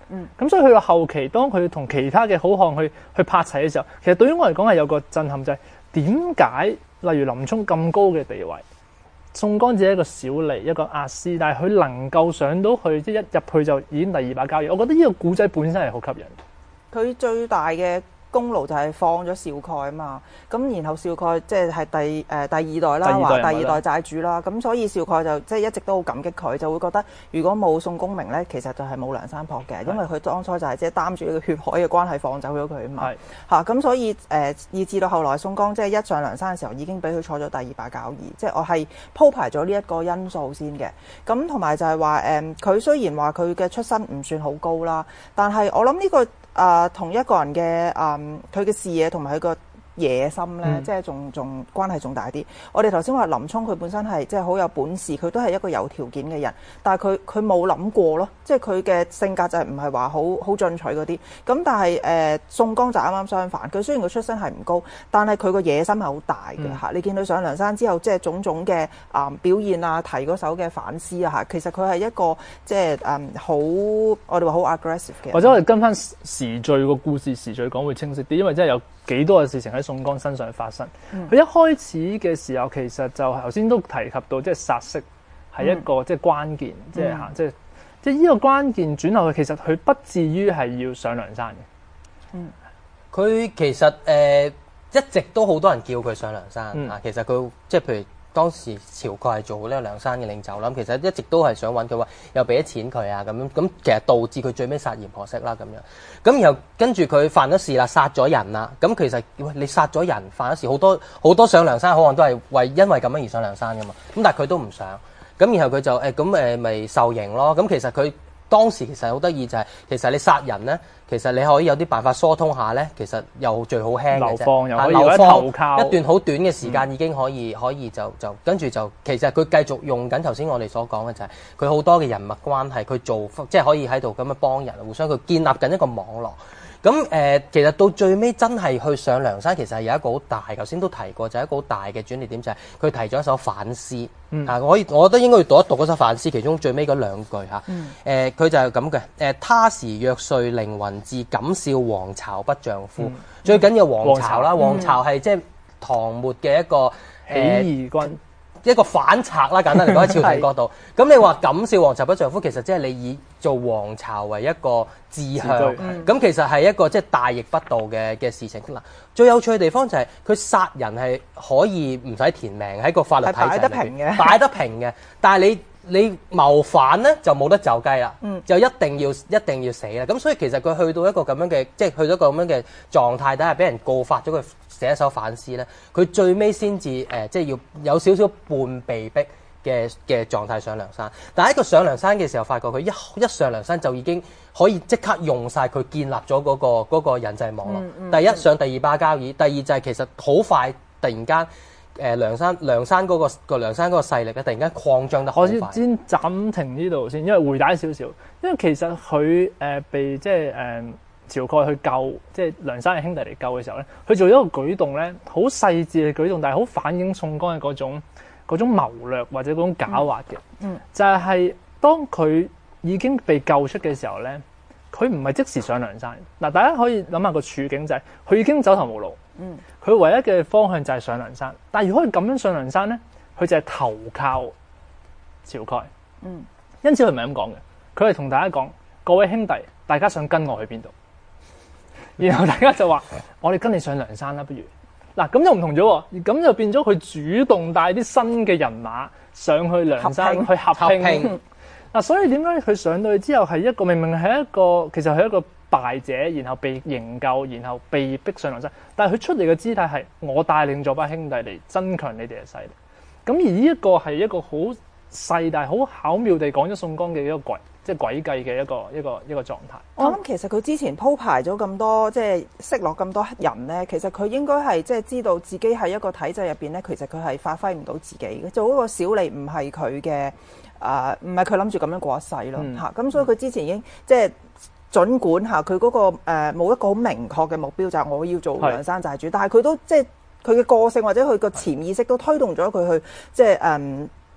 嗯，咁所以去到後期，當佢同其他嘅好漢去去拍齊嘅時候，其實對於我嚟講係有個震撼，就係點解例如林沖咁高嘅地位，宋江只係一個小吏一個押司，但係佢能夠上到去，即係一入去就已經第二把交椅。我覺得呢個古仔本身係好吸引。 佢最大嘅功勞就係放咗邵蓋啊嘛，咁然後邵蓋即係係第誒、呃、第二代啦，話第二代債主啦，咁所以邵蓋就即係一直都好感激佢，就會覺得如果冇宋公明咧，其實就係冇梁山泊嘅，因為佢當初就係即係擔住呢個血海嘅關係放走咗佢啊嘛，嚇咁所以誒、呃，以至到後來宋江即係一上梁山嘅時候，已經俾佢坐咗第二把交椅，即係我係鋪排咗呢一個因素先嘅。咁同埋就係話誒，佢、呃、雖然話佢嘅出身唔算好高啦，但係我諗呢、這個。啊、呃，同一個人嘅啊，佢、呃、嘅視野同埋佢個野心咧，嗯、即係仲仲關係仲大啲。我哋頭先話林沖佢本身係即係好有本事，佢都係一個有條件嘅人，但係佢佢冇諗過咯，即係佢嘅性格就係唔係話好好進取嗰啲。咁但係誒、呃，宋江就啱啱相反，佢雖然佢出身係唔高，但係佢個野心係好大嘅嚇。嗯、你見佢上梁山之後，即係種種嘅啊、呃、表現啊，提嗰手嘅反思啊嚇，其實佢係一個即係誒好我哋話好 aggressive 嘅。 或者我哋跟翻時序個故事時序講會清晰啲，因為真係有幾多嘅事情喺宋江身上發生。佢、嗯、一開始嘅時候，其實就頭先都提及到，即係殺色係一個、嗯、即係關鍵，即係嚇，即係即係呢個關鍵轉後去，其實佢不至於係要上梁山嘅。 嗯，佢其實誒、呃、一直都好多人叫佢上梁山啊。嗯、其實佢即係譬如。當時晁蓋係做呢個梁山嘅領袖啦，其實一直都係想揾佢話，又俾咗錢佢啊咁樣，咁其實導致佢最尾殺閻婆惜啦咁樣。咁然後跟住佢犯咗事啦，殺咗人啦。咁其實喂你殺咗人，犯咗事，好多好多上梁山好漢都係為因為咁樣而上梁山噶嘛。咁但係佢都唔想。咁然後佢就誒咁誒咪受刑咯。咁其實佢當時其實好得意就係、是，其實你殺人咧，其實你可以有啲辦法疏通下咧，其實又最好輕嘅啫。流放又可以有投靠，一段好短嘅時間已經可以、嗯、可以就就跟住就其實佢繼續用緊頭先我哋所講嘅就係佢好多嘅人脈關係，佢做即係可以喺度咁樣幫人，互相佢建立緊一個網絡。咁誒、呃，其實到最尾真係去上梁山，其實係有一個好大，頭先都提過，就係、是、一個好大嘅轉捩點，就係、是、佢提咗一首反詩。嗯、啊，我可以，我覺得應該要讀一讀嗰首反詩，其中最尾嗰兩句嚇。誒、嗯，佢、呃、就係咁嘅。誒、呃，他時若睡凌雲志，敢笑黃巢不丈夫。嗯、最緊要黃巢啦，黃巢係即係唐末嘅一個起義軍。一個反賊啦，簡單嚟講喺朝廷角度。咁是你話敢笑黃巢不丈夫，其實即係你以做黃巢為一個志向。咁、嗯、其實係一個即係大逆不道嘅嘅事情。嗱，最有趣嘅地方就係佢殺人係可以唔使填命，喺個法律體制裏邊擺得平嘅，擺得平嘅。但係你你謀反咧就冇得就雞啦，嗯、就一定要一定要死啦。咁所以其實佢去到一個咁樣嘅，即係去到一個咁樣嘅狀態底下，俾人告發咗佢。寫一首反詩咧，佢最尾先至誒，即係要有少少半被逼嘅嘅狀態上梁山。但係喺佢上梁山嘅時候，發覺佢一一上梁山就已經可以即刻用晒佢建立咗嗰、嗰個嗰個人際網絡。嗯嗯、第一上第二把交椅，第二就係其實好快突然間誒、呃、梁山梁山嗰、嗰個個梁山嗰個勢力咧，突然間擴張得好快。我先暫停呢度先，因為回帶少少，因為其實佢誒、呃、被即係誒。呃晁蓋去救，即係梁山嘅兄弟嚟救嘅時候咧，佢做咗一個舉動咧，好細緻嘅舉動，但係好反映宋江嘅嗰種嗰種謀略或者嗰種狡猾嘅。嗯，就係當佢已經被救出嘅時候咧，佢唔係即時上梁山。嗱，大家可以諗下個處境就係、是，佢已經走投無路。嗯，佢唯一嘅方向就係上梁山。但係如果佢咁樣上梁山咧，佢就係投靠晁蓋。嗯，因此佢唔係咁講嘅，佢係同大家講：各位兄弟，大家想跟我去邊度？然後大家就話：我哋跟你上梁山啦，不如嗱咁就唔同咗喎，咁就變咗佢主動帶啲新嘅人馬上去梁山合拼去合拼。嗱拼、啊，所以點解佢上到去之後係一個明明係一個其實係一個敗者，然後被營救，然後被逼上梁山，但係佢出嚟嘅姿態係我帶領咗班兄弟嚟增強你哋嘅勢力。咁而呢一個係一個好細但係好巧妙地講咗宋江嘅一個軌。即係詭計嘅一個一個一個狀態。 我諗其實佢之前鋪排咗咁多，即係識落咁多人咧，其實佢應該係即係知道自己喺一個體制入邊咧，其實佢係發揮唔到自己嘅。做一個小吏唔係佢嘅，誒唔係佢諗住咁樣過一世咯嚇。咁、嗯、所以佢之前已經即係儘管嚇佢嗰個誒冇、呃、一個好明確嘅目標，就係、是、我要做梁山寨主，是但係佢都即係佢嘅個性或者佢個潛意識都推動咗佢去即係誒。嗯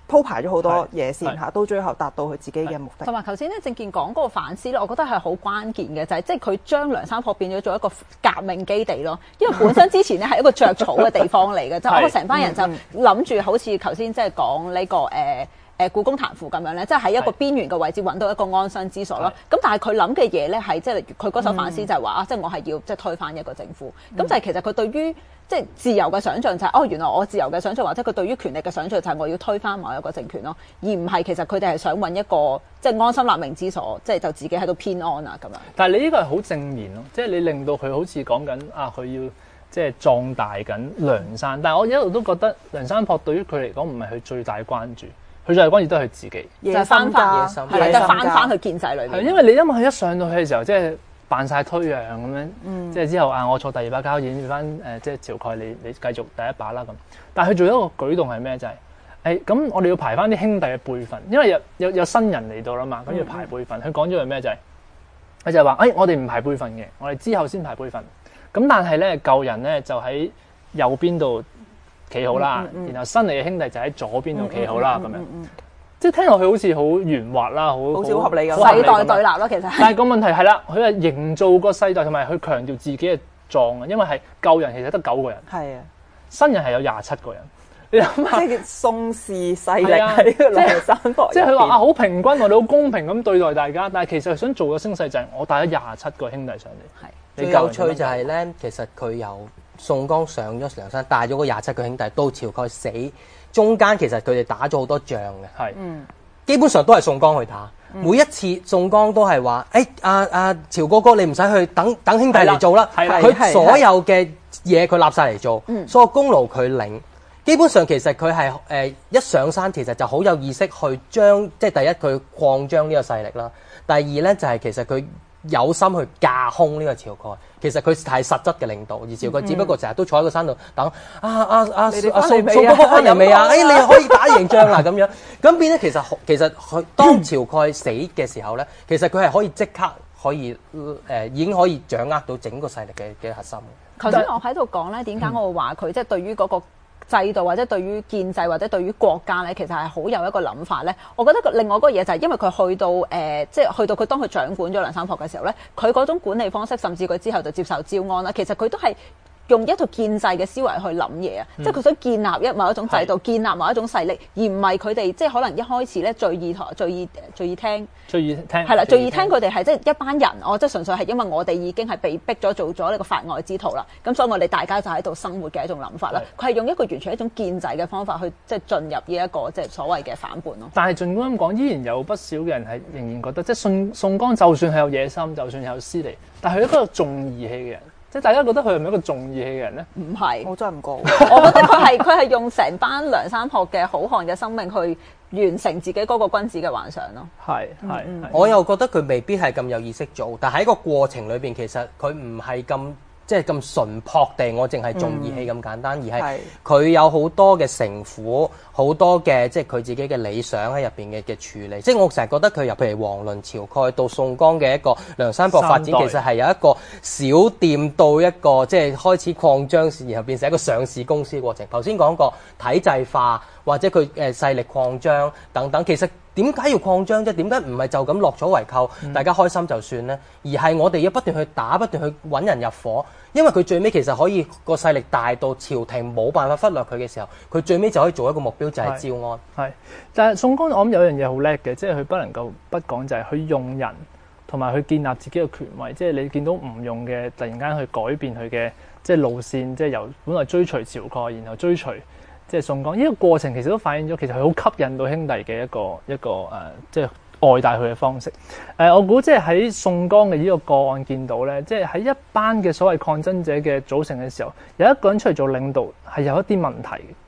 鋪排咗好多係嘢先嚇，到最後達到佢自己嘅目的。 同埋頭先咧，正健講嗰個反思咧，我覺得係好關鍵嘅，就係即係佢將梁山泊變咗做一個革命基地咯。因為本身之前咧係一個著草嘅地方嚟嘅，就我成班人就諗住好似頭先即係講呢個誒。呃誒故宮壇庫咁樣咧，即係喺一個邊緣嘅位置揾到一個安身之所咯。咁但係佢諗嘅嘢咧，係即係佢嗰首反思就係話啊，即係我係要即係推翻一個政府。咁、嗯、就係其實佢對於即係自由嘅想像就係、是、哦，原來我自由嘅想像，或者佢對於權力嘅想像就係我要推翻某一個政權咯，而唔係其實佢哋係想揾一個即係安心立命之所，即係就自己喺度偏安啊咁樣。 但係你呢個係好正面咯，即係你令到佢好似講緊啊，佢要即係壯大緊梁山。但係我一路都覺得梁山泊對於佢嚟講唔係佢最大關注。佢最大關注都係佢自己， 就係翻翻，係啦，即係翻翻去建制裏面。 係因為你因為佢一上到去嘅時候，即係扮晒推讓咁樣，嗯、即係之後啊，我坐第二把交椅，翻誒即係晁蓋，你你繼續第一把啦咁。但係佢做一個舉動係咩？就係誒咁，我哋要排翻啲兄弟嘅輩分，因為有有有新人嚟到啦嘛，咁要排輩分。佢講咗係咩？就係、是、佢就係話誒，我哋唔排輩分嘅，我哋之後先排輩分。咁但係咧舊人咧就喺右邊度企好啦，嗯嗯嗯、然後新嚟嘅兄弟就喺左邊度企好啦，咁、嗯嗯嗯、樣，嗯嗯、即係聽落去好似好圓滑啦，好好少合理嘅世代對立咯，其實。 但係個問題係啦，佢係營造個世代，同埋佢強調自己嘅壯啊，因為係舊人其實得九個人， 係啊， 新人係有廿七個人，你諗下， 即係宋氏勢力喺個梁山泊， 即係佢話啊好平均，我哋好公平咁對待大家，但係其實佢想做嘅聲勢就係我帶咗廿七個兄弟上嚟，係最有趣就係咧，其實佢有。宋江上咗梁山，帶咗嗰廿七個兄弟到晁蓋死，中間其實佢哋打咗好多仗嘅，係，嗯，基本上都係宋江去打，嗯、每一次宋江都係話，誒、欸，阿阿晁哥哥你唔使去，等等兄弟嚟做啦，佢所有嘅嘢佢立晒嚟做，所有功勞佢領，基本上其實佢係誒一上山其實就好有意識去將，即係第一佢擴張呢個勢力啦，第二咧就係其實佢。有心去架空呢個晁蓋，其實佢係實質嘅領導，而晁蓋只不過成日都坐喺個山度等，啊啊啊啊宋宋哥哥翻嚟未啊？誒，你可以打贏仗啦咁樣，咁變咧其實其實佢當晁蓋死嘅時候咧，其實佢係可以即刻可以誒、呃、已經可以掌握到整個勢力嘅嘅核心。 頭先我喺度講咧，點解我會話佢即係對於嗰個制度或者對於建制或者對於國家咧，其實係好有一個諗法咧。我覺得另外嗰個嘢就係因為佢去到誒、呃，即係去到佢當佢掌管咗梁山泊嘅時候咧，佢嗰種管理方式，甚至佢之後就接受招安啦。其實佢都係用一套建制嘅思維去諗嘢啊，嗯、即係佢想建立一某一種制度，是建立某一種勢力，而唔係佢哋即係可能一開始咧最易台、最易最易聽、 最易聽係啦，最易聽佢哋係即係一班人，我即係純粹係因為我哋已經係被逼咗做咗呢個法外之徒啦，咁所以我哋大家就喺度生活嘅一種諗法啦。佢係是用一個完全一種建制嘅方法去即係進入呢一個即係所謂嘅反叛咯。但係儘管咁講，依然有不少嘅人係仍然覺得，即係宋宋江就算係有野心，就算有私利，但係佢一個重義氣嘅人。即係大家覺得佢係咪一個重義氣嘅人咧？唔係是， 我真係唔覺。 我覺得佢係佢係用成班梁山泊嘅好漢嘅生命去完成自己嗰個君子嘅幻想咯。係係， 嗯、我又覺得佢未必係咁有意識做，但喺個過程裏邊，其實佢唔係咁。即係咁純樸地，我淨係重義氣咁簡單，嗯、而係佢有好多嘅城府，好多嘅即係佢自己嘅理想喺入邊嘅嘅處理。即係我成日覺得佢由譬如黃倫、晁蓋到宋江嘅一個梁山泊發展，代其實係有一個小店到一個即係開始擴張，然後變成一個上市公司過程。頭先講過體制化或者佢誒勢力擴張等等，其實。點解要擴張啫？點解唔係就咁落咗圍扣，嗯、大家開心就算呢？而係我哋要不斷去打，不斷去揾人入伙，因為佢最尾其實可以個勢力大到朝廷冇辦法忽略佢嘅時候，佢最尾就可以做一個目標，就係、是、招安。係， 但係宋江我諗有樣嘢好叻嘅，即係佢不能夠不講就係去用人同埋去建立自己嘅權位。即係你見到吳用嘅突然間去改變佢嘅即係路線，即係由本來追隨晁蓋，然後追隨。即係宋江呢、這個過程，其實都反映咗其實佢好吸引到兄弟嘅一個一個誒、呃，即係愛戴佢嘅方式。誒、呃，我估即係喺宋江嘅呢個個案見到咧，即係喺一班嘅所謂抗爭者嘅組成嘅時候，有一個人出嚟做領導係有一啲問題嘅。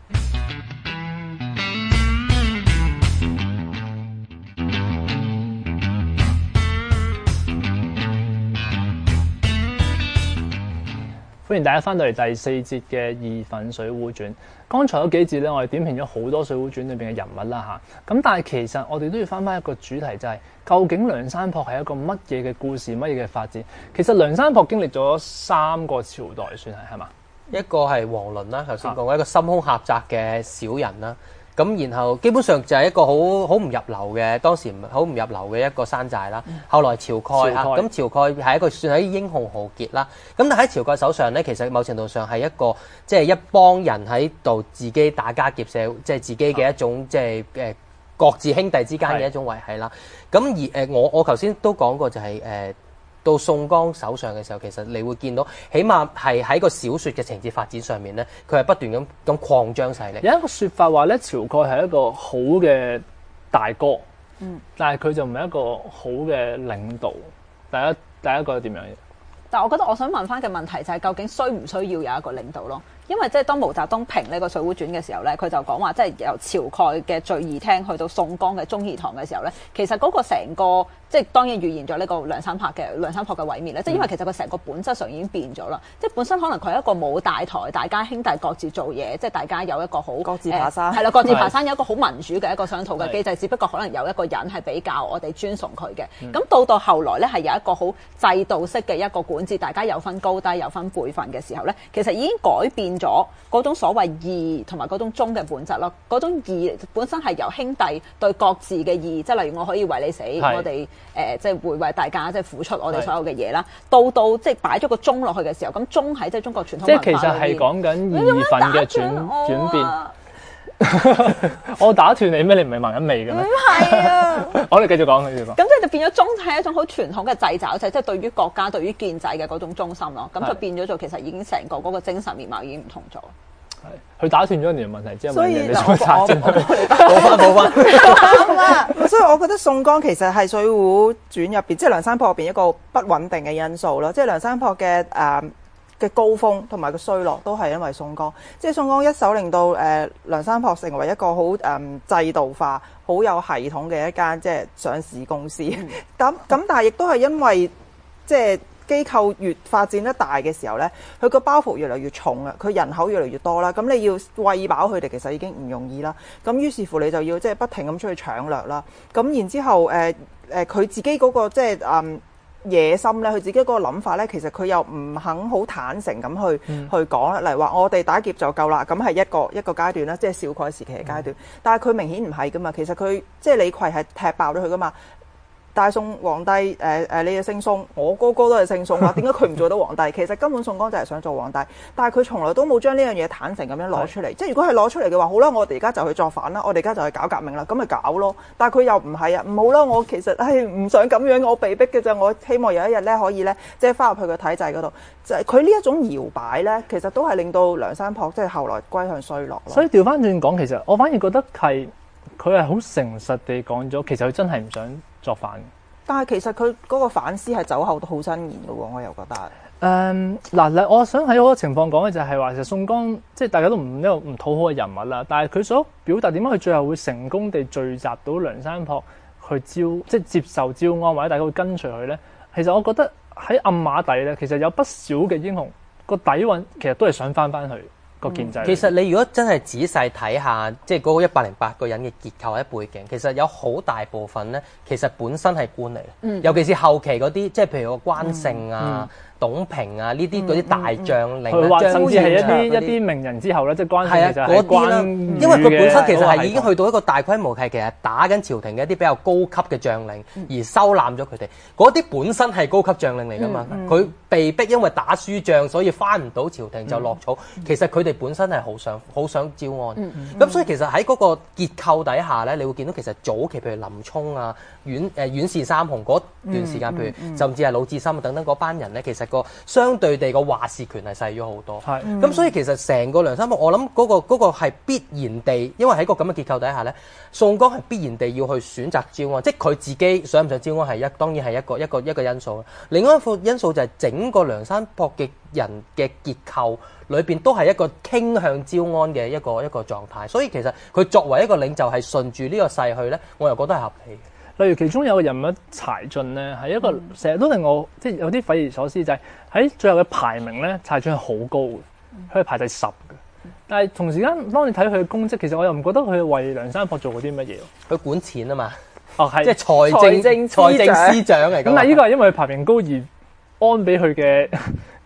歡迎大家翻到嚟第四節嘅義憤水滸傳。剛才嗰幾節咧，我哋點評咗好多水滸傳裏邊嘅人物啦嚇。咁但係其實我哋都要翻翻一個主題，就係、是、究竟梁山泊係一個乜嘢嘅故事，乜嘢嘅發展？其實梁山泊經歷咗三個朝代，算係係嘛？ 一個係黃倫啦，頭先講過一個心胸狹窄嘅小人啦。 咁然後基本上就係一個好好唔入流嘅，當時好唔入流嘅一個山寨啦。嗯、後來晁蓋啊，咁晁蓋係一個算係英雄豪傑啦。咁但喺晁蓋手上咧，其實某程度上係一個即係、就是、一幫人喺度自己打家劫舍，即、就、係、是、自己嘅一種即係誒各自兄弟之間嘅一種維繫啦。咁而誒、呃、我我頭先都講過就係、是、誒。呃到宋江手上嘅時候，其實你會見到，起碼係喺個小説嘅情節發展上面咧，佢係不斷咁咁擴張勢力。 有一個説法話咧，晁蓋係一個好嘅大哥，嗯，但係佢就唔係一個好嘅領導。大家大家覺得點樣？ 但係我覺得我想問翻嘅問題就係，究竟需唔需要有一個領導咯？因為即係當毛澤東評呢個《水滸傳》嘅時候咧，佢就講話即係由晁蓋嘅聚義廳去到宋江嘅忠義堂嘅時候咧，其實嗰個成個即係當然預言咗呢個梁山泊嘅梁山泊嘅毀滅咧，即係因為其實佢成個本質上已經變咗啦，即係本身可能佢係一個冇大台，大家兄弟各自做嘢，即係大家有一個好各自爬山， 係啦、呃，各自爬山有一個好民主嘅一個商討嘅機制，只不過可能有一個人係比較我哋尊崇佢嘅，咁、嗯、到到後來咧係有一個好制度式嘅一個管治，大家有分高低，有分輩分嘅時候咧，其實已經改變咗嗰種所謂義同埋嗰種忠嘅本質咯。嗰種義本身係由兄弟對各自嘅義，即係例如我可以為你死，我哋誒、呃、即係會為大家即係付出我哋所有嘅嘢啦。到到即係擺咗個忠落去嘅時候，咁忠喺即係中國傳統文化裏面， 即係其實係講緊義憤嘅轉轉變。我打斷你咩？你唔係聞緊味嘅咩？ 唔係啊！ 我哋繼續講，繼續講。 咁即係就變咗忠係一種好傳統嘅掣肘，就即係對於國家、對於建制嘅嗰種忠心咯。咁就變咗做其實已經成個嗰個精神面貌已經唔同咗。 係，佢打斷咗人哋嘅問題之後， 所以你再插進去， 冇翻冇翻。 啱啊！所以我覺得宋江其實係《水滸傳》入邊，即係梁山泊入邊一個不穩定嘅因素咯。即係梁山泊嘅誒嘅高峰同埋個衰落都係因為宋江，即係宋江一手令到誒、呃、梁山泊成為一個好誒、嗯、制度化、好有系統嘅一間即係上市公司。咁咁、嗯，但係亦都係因為即係機構越發展得大嘅時候咧，佢個包袱越嚟越重啊，佢人口越嚟越多啦，咁你要餵飽佢哋其實已經唔容易啦。咁於是乎你就要即係不停咁出去搶掠啦。咁然之後誒誒佢自己嗰、那個即係嗯。野心咧，佢自己嗰個諗法咧，其實佢又唔肯好坦誠咁去、嗯、去講啦。例如話，我哋打劫就夠啦，咁係一個一個階段啦，即係小概時期嘅階段。嗯、但係佢明顯唔係噶嘛，其實佢即係李逵係踢爆咗佢噶嘛。大宋皇帝誒誒、呃，你係姓宋，我哥哥都係姓宋啊，點解佢唔做到皇帝？其實根本宋江就係想做皇帝，但係佢從來都冇將呢樣嘢坦誠咁樣攞出嚟。是即係如果係攞出嚟嘅話，好啦，我哋而家就去作反啦，我哋而家就去搞革命啦，咁咪搞咯。但係佢又唔係啊，唔好啦，我其實係唔想咁樣，我被逼嘅啫。我希望有一日咧可以咧，即係翻入去個體制嗰度。就係佢呢一種搖擺咧，其實都係令到梁山泊即係後來歸向衰落。 所以調翻轉講，其實我反而覺得係佢係好誠實地講咗，其實佢真係唔想作反。 但係其實佢嗰個反思係走後都好伸延嘅喎，我又覺得。 誒嗱嗱，我想喺好多情況講嘅就係話，其實宋江即係大家都唔一個唔討好嘅人物啦，但係佢所表達點解佢最後會成功地聚集到梁山泊去招，即係接受招安或者大家會跟隨佢咧？其實我覺得喺暗馬底咧，其實有不少嘅英雄個底蘊其實都係想翻翻去。個建制、嗯、 其實你如果真係仔細睇下，即係嗰個一百零八個人嘅結構或者背景，其實有好大部分咧，其實本身係官嚟嘅，嗯、尤其是後期嗰啲，即係譬如個關勝啊。嗯嗯董平啊，呢啲嗰啲大將領， 佢話甚至係一啲一啲名人之後咧，即係關係其實係關羽嘅， 因為佢本身其實係已經去到一個大規模係其實打緊朝廷嘅一啲比較高級嘅將領，嗯、而收攬咗佢哋。嗰啲本身係高級將領嚟㗎嘛，佢、嗯、被逼因為打輸仗，所以翻唔到朝廷就落草。嗯、其實佢哋本身係好想好想招安。咁、嗯嗯、所以其實喺嗰個結構底下咧，你會見到其實早期譬如林沖啊、阮誒阮氏三雄嗰段時間，譬如、嗯嗯、甚至係魯智深等等嗰班人咧，其實個相對地個話事權係細咗好多，咁、嗯、所以其實成個梁山泊，我諗嗰、嗰個嗰、嗰個係必然地，因為喺個咁嘅結構底下咧，宋江係必然地要去選擇招安，即係佢自己想唔想招安係一當然係一個一個一個因素。另外一個因素就係整個梁山泊嘅人嘅結構裏邊都係一個傾向招安嘅一個一個狀態，所以其實佢作為一個領袖係順住呢個勢去咧，我又覺得係合理嘅。 例如其中有個人物柴進咧，係一個成日、嗯、都令我即係有啲匪夷所思，就係、是、喺最後嘅排名咧，柴進係好高嘅，佢係排第十嘅。但係同時間，當你睇佢嘅功績，其實我又唔覺得佢為梁山泊做過啲乜嘢。 佢管錢啊嘛， 哦係， 即係財政財政司長嚟。咁但係呢個係因為佢排名高而安俾佢嘅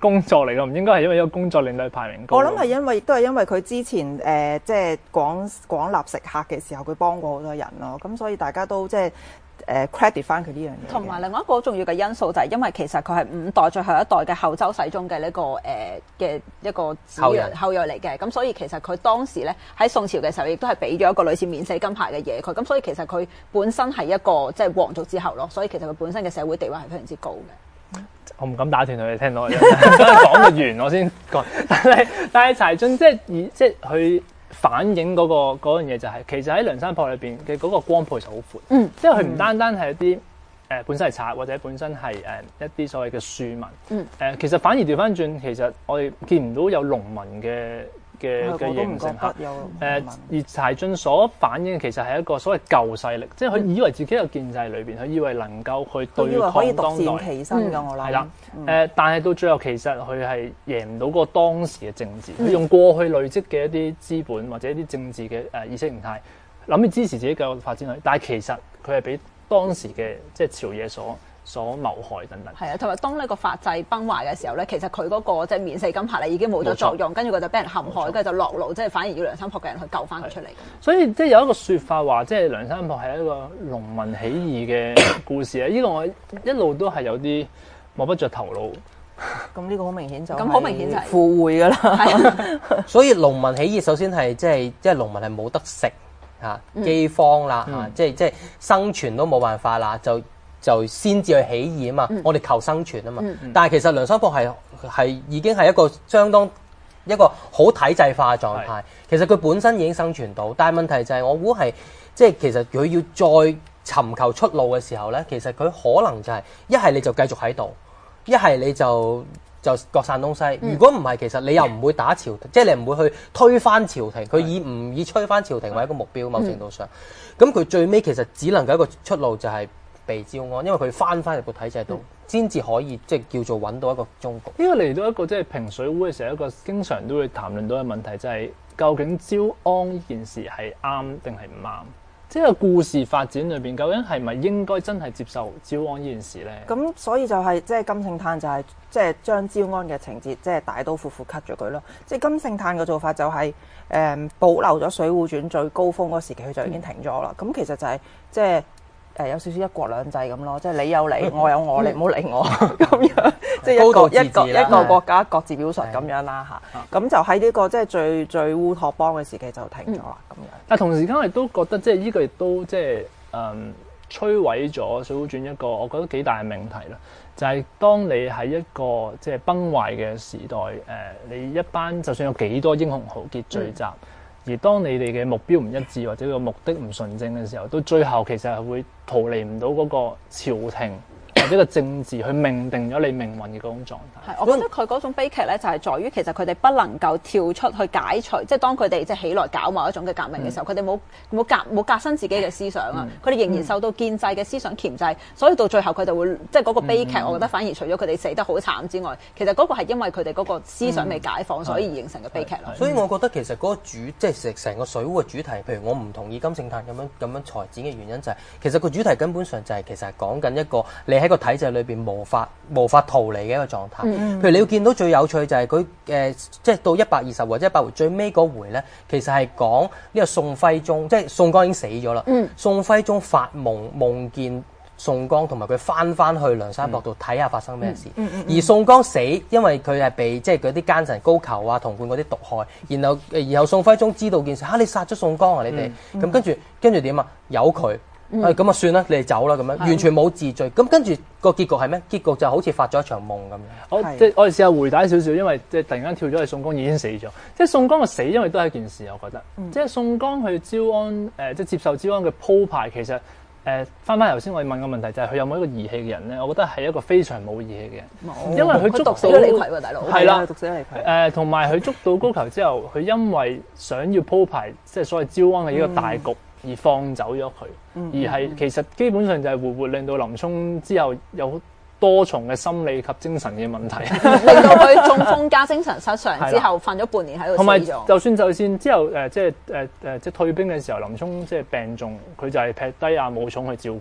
工作嚟㗎，唔應該係因為一個工作令到佢排名高。 我諗係因為，亦都係因為佢之前誒、呃、即係廣廣納食客嘅時候，佢幫過好多人咯。咁所以大家都即係誒 credit 翻佢呢樣嘢。 同埋另外一個好重要嘅因素就係因為其實佢係五代最後一代嘅後周世宗嘅呢個誒嘅、呃、一個子後人後裔嚟嘅。咁所以其實佢當時咧喺宋朝嘅時候，亦都係俾咗一個類似免死金牌嘅嘢佢。咁所以其實佢本身係一個即係皇族之後咯。所以其實佢本身嘅社會地位係非常之高嘅。 我唔敢打斷佢哋聽到，等佢講到完我先講。但係但係柴進即係以即係佢反映嗰、嗰個嗰樣嘢就係、是，其實喺梁山泊裏邊嘅嗰個光譜就好闊。嗯，即係佢唔單單係一啲誒、呃、本身係賊或者本身係誒、呃、一啲所謂嘅庶民。嗯，誒、呃、其實反而調翻轉，其實我哋見唔到有農民嘅。嘅嘅形成嚇，誒而柴進所反映嘅其實係一個所謂舊勢力，即係佢以為自己有建制裏邊，佢以為能夠去對抗可以當代， 獨善其身㗎，我諗係啦，誒但係到最後其實佢係贏唔到嗰個當時嘅政治，佢用過去累積嘅一啲資本或者一啲政治嘅誒意識形態，諗住支持自己繼續發展佢，但係其實佢係俾當時嘅即係朝野所。所謀害等等， 係啊，同埋當呢個法制崩壞嘅時候咧，其實佢嗰個即係免死金牌咧已經冇咗作用，跟住佢就俾人陷害，跟住就落爐，即係反而要梁山泊嘅人去救翻佢出嚟。 所以即係有一個説法話，即係梁山泊係一個農民起義嘅故事咧。呢個我一路都係有啲摸不着頭腦。 咁呢個好明顯就咁好明顯就係附會㗎啦。 所以農民起義首先係即係即係農民係冇得食嚇，饑荒啦嚇，即係即係生存都冇辦法啦，就。就先至去起義啊嘛，嗯、我哋求生存啊嘛。嗯、但係其實梁山泊係係已經係一個相當一個好體制化嘅狀態。是其實佢本身已經生存到，但係問題就係我估係即係其實佢要再尋求出路嘅時候咧，其實佢可能就係一係你就繼續喺度，一係你就就各散東西。如果唔係，其實你又唔會打朝廷，即係、嗯、你唔會去推翻朝廷。佢以唔以推翻朝廷為一個目標，某程度上，咁佢、嗯、最尾其實只能夠一個出路就係、是。被招安，因為佢翻翻入個體制度，先至、嗯、可以即係叫做揾到一個終局。呢個嚟到一個即係評水壺嘅時候，一個經常都會談論到嘅問題，就係、是、究竟招安呢件事係啱定係唔啱？即係個故事發展裏邊，究竟係咪應該真係接受招安呢件事咧？ 咁所以就係即係金聖嘆就係即係將招安嘅情節即係、就是、大刀闊斧 cut 咗佢咯。即、就、係、是、金聖嘆嘅做法就係、是、誒、嗯、保留咗《水滸傳》最高峰嗰時期，佢就已經停咗啦。咁、嗯、其實就係即係。就是誒有少少一國兩制咁咯，即係你有你，我有我，你唔好理我咁樣，即係一個一個一個國家各自表述咁樣啦嚇。咁就喺呢個即係最最烏托邦嘅時期就停咗啦咁樣。 但同時間我亦都覺得即係呢個亦都即係誒摧毀咗《水滸傳》一個我覺得幾大嘅命題啦。就係當你喺一個即係崩壞嘅時代，誒你一班就算有幾多英雄豪傑聚集。而當你哋嘅目標唔一致或者個目的唔純正嘅時候，到最後其實係會逃離唔到嗰個朝廷或者個政治去命定咗你命運嘅嗰種狀態。 係，我覺得佢嗰種悲劇咧，就係在於其實佢哋不能夠跳出去解除，即係當佢哋即係起來搞某一種嘅革命嘅時候，佢哋冇冇革冇革新自己嘅思想啊！佢哋、嗯、仍然受到建制嘅思想鉗制，所以到最後佢哋會即係嗰個悲劇，嗯、我覺得反而除咗佢哋死得好慘之外，其實嗰個係因為佢哋嗰個思想未解放，嗯、所以而形成嘅悲劇咯。 所以我覺得其實嗰個主即係成成個水壺嘅主題，譬如我唔同意金聖嘆咁樣咁樣裁剪嘅原因就係、是，其實個主題根本上就係、是、其實係講緊一個你喺個體制裏邊無法無法逃離嘅一個狀態。嗯、譬如你要見到最有趣就係佢誒，即係到一百二十或者一百回最尾嗰回咧，其實係講呢個宋徽宗，即係宋江已經死咗啦。嗯、宋徽宗發夢夢見宋江同埋佢翻翻去梁山泊度睇下發生咩事。嗯嗯嗯、而宋江死，因為佢係被即係嗰啲奸臣高俅啊、童貫嗰啲毒害，然後然後宋徽宗知道件事，嚇、啊、你殺咗宋江啊你哋，咁、嗯嗯、跟住跟住點啊？由佢。誒咁啊算啦，你哋走啦咁樣，完全冇自罪。咁跟住個結局係咩？結局就好似發咗一場夢咁樣。 我即係我哋試下回帶少少，因為即係突然間跳咗去宋江已經死咗。即係宋江嘅死，因為都係一件事，我覺得。嗯、即係宋江去招安誒、呃，即係接受招安嘅鋪排，其實誒翻翻頭先我哋問嘅問題就係佢有冇一個義氣嘅人咧？我覺得係一個非常冇義氣嘅人， 冇因為佢捉到死咗李逵喎，大佬。 係啦， 毒死李逵。 誒同埋佢捉到高俅之後，佢因為想要鋪排即係所謂招安嘅呢個大局。嗯而放走咗佢，而係其實基本上就係活活令到林沖之後有多重嘅心理及精神嘅問題， 令到佢中風加精神失常之後瞓咗半年喺度死咗。 同埋就算就算之後誒、呃、即係誒誒即係退兵嘅時候，林沖即係病重，佢就係劈低阿武松去照顧。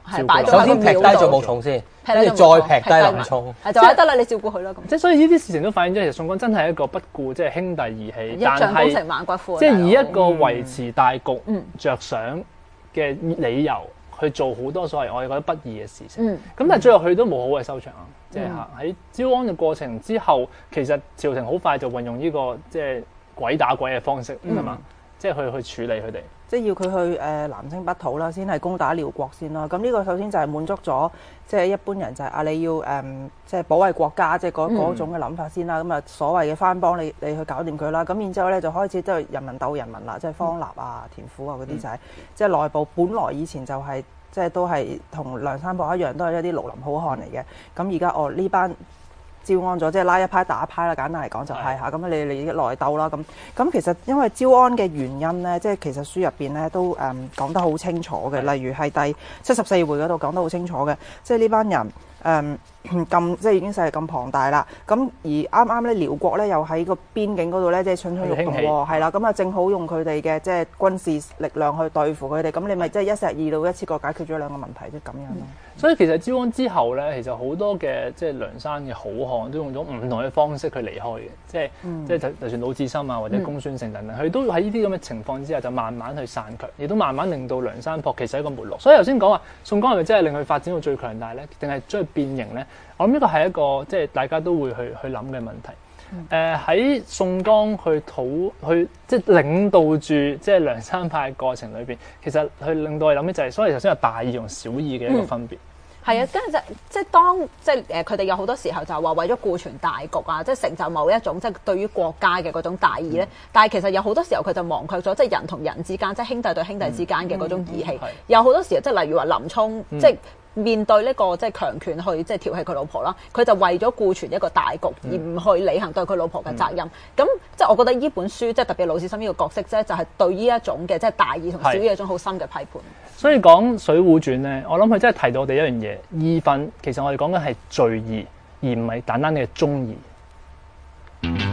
照顧首先劈低咗武松先，跟住再劈低林沖， 係就話得啦，你照顧佢啦咁。 即係所以呢啲事情都反映咗，其實宋江真係一個不顧即係兄弟義氣， 一將功成萬骨枯， 即係以一個維持大局着想嘅理由去做好多所謂我哋覺得不義嘅事情。咁、嗯、但係最後佢都冇好嘅收場啊！即係喺招安嘅過程之後，其實朝廷好快就運用呢、這個即係鬼打鬼嘅方式係嘛，即係去去處理佢哋。 即係要佢去誒、呃、南征北討啦，先係攻打遼國先啦。咁呢個首先就係滿足咗即係一般人就係、是、啊你要誒、嗯、即係保衛國家即係嗰嗰種嘅諗法先啦。咁啊所謂嘅番邦你你去搞掂佢啦。咁然之後咧就開始都係人民鬥人民啦，即係方臘啊、田虎啊嗰啲就係、是嗯、即係內部本來以前就係、是、即係都係同梁山泊一樣，都係一啲綠林好漢嚟嘅。咁而家哦呢班招安咗，即係拉一派打一派啦。簡單嚟講就係嚇，咁你你內鬥啦。咁咁其實因為招安嘅原因咧，即係其實書入邊咧都誒、嗯、講得好清楚嘅。例如係第七十四回嗰度講得好清楚嘅，即係呢班人誒咁即係已經勢力咁龐大啦。咁而啱啱咧遼國咧又喺個邊境嗰度咧，即係蠢蠢欲動喎，係啦。咁啊正好用佢哋嘅即係軍事力量去對付佢哋。咁你咪即係一石二鳥一次過解決咗兩個問題，即係咁樣咯。 所以其實招安之後咧，其實好多嘅即係梁山嘅好漢都用咗唔同嘅方式去離開嘅，即係、嗯、即係就就算魯智深啊或者公孫勝等等，佢、嗯、都喺呢啲咁嘅情況之下就慢慢去散強，亦都慢慢令到梁山泊其實係一個沒落。所以頭先講話宋江係咪真係令佢發展到最強大咧，定係將佢變形咧？我諗呢個係一個即係大家都會去去諗嘅問題。誒、嗯、喺、呃、宋江去討去即係領導住即係梁山派嘅過程裏邊，其實佢令到我諗嘅就係、是，所以頭先有大義同小義嘅一個分別。係、 嗯、啊，跟住即即係當即係誒，佢哋有好多時候就係話為咗顧全大局啊，即係成就某一種即係對於國家嘅嗰種大義咧。嗯、但係其實有好多時候佢就忘卻咗即係人同人之間，即係兄弟對兄弟之間嘅嗰種義氣。嗯嗯嗯、有好多時候即係例如話林沖，嗯、即係。面對呢個即係強權去即係調戲佢老婆啦，佢就為咗顧全一個大局而唔去履行對佢老婆嘅責任。咁、嗯、即係我覺得呢本書即係特別魯智深呢個角色啫，就係對呢一種嘅即係大義同小義一種好深嘅批判。 所以講《水滸傳》咧，我諗佢真係提到我哋一樣嘢，義憤其實我哋講緊係罪義，而唔係簡單嘅忠義。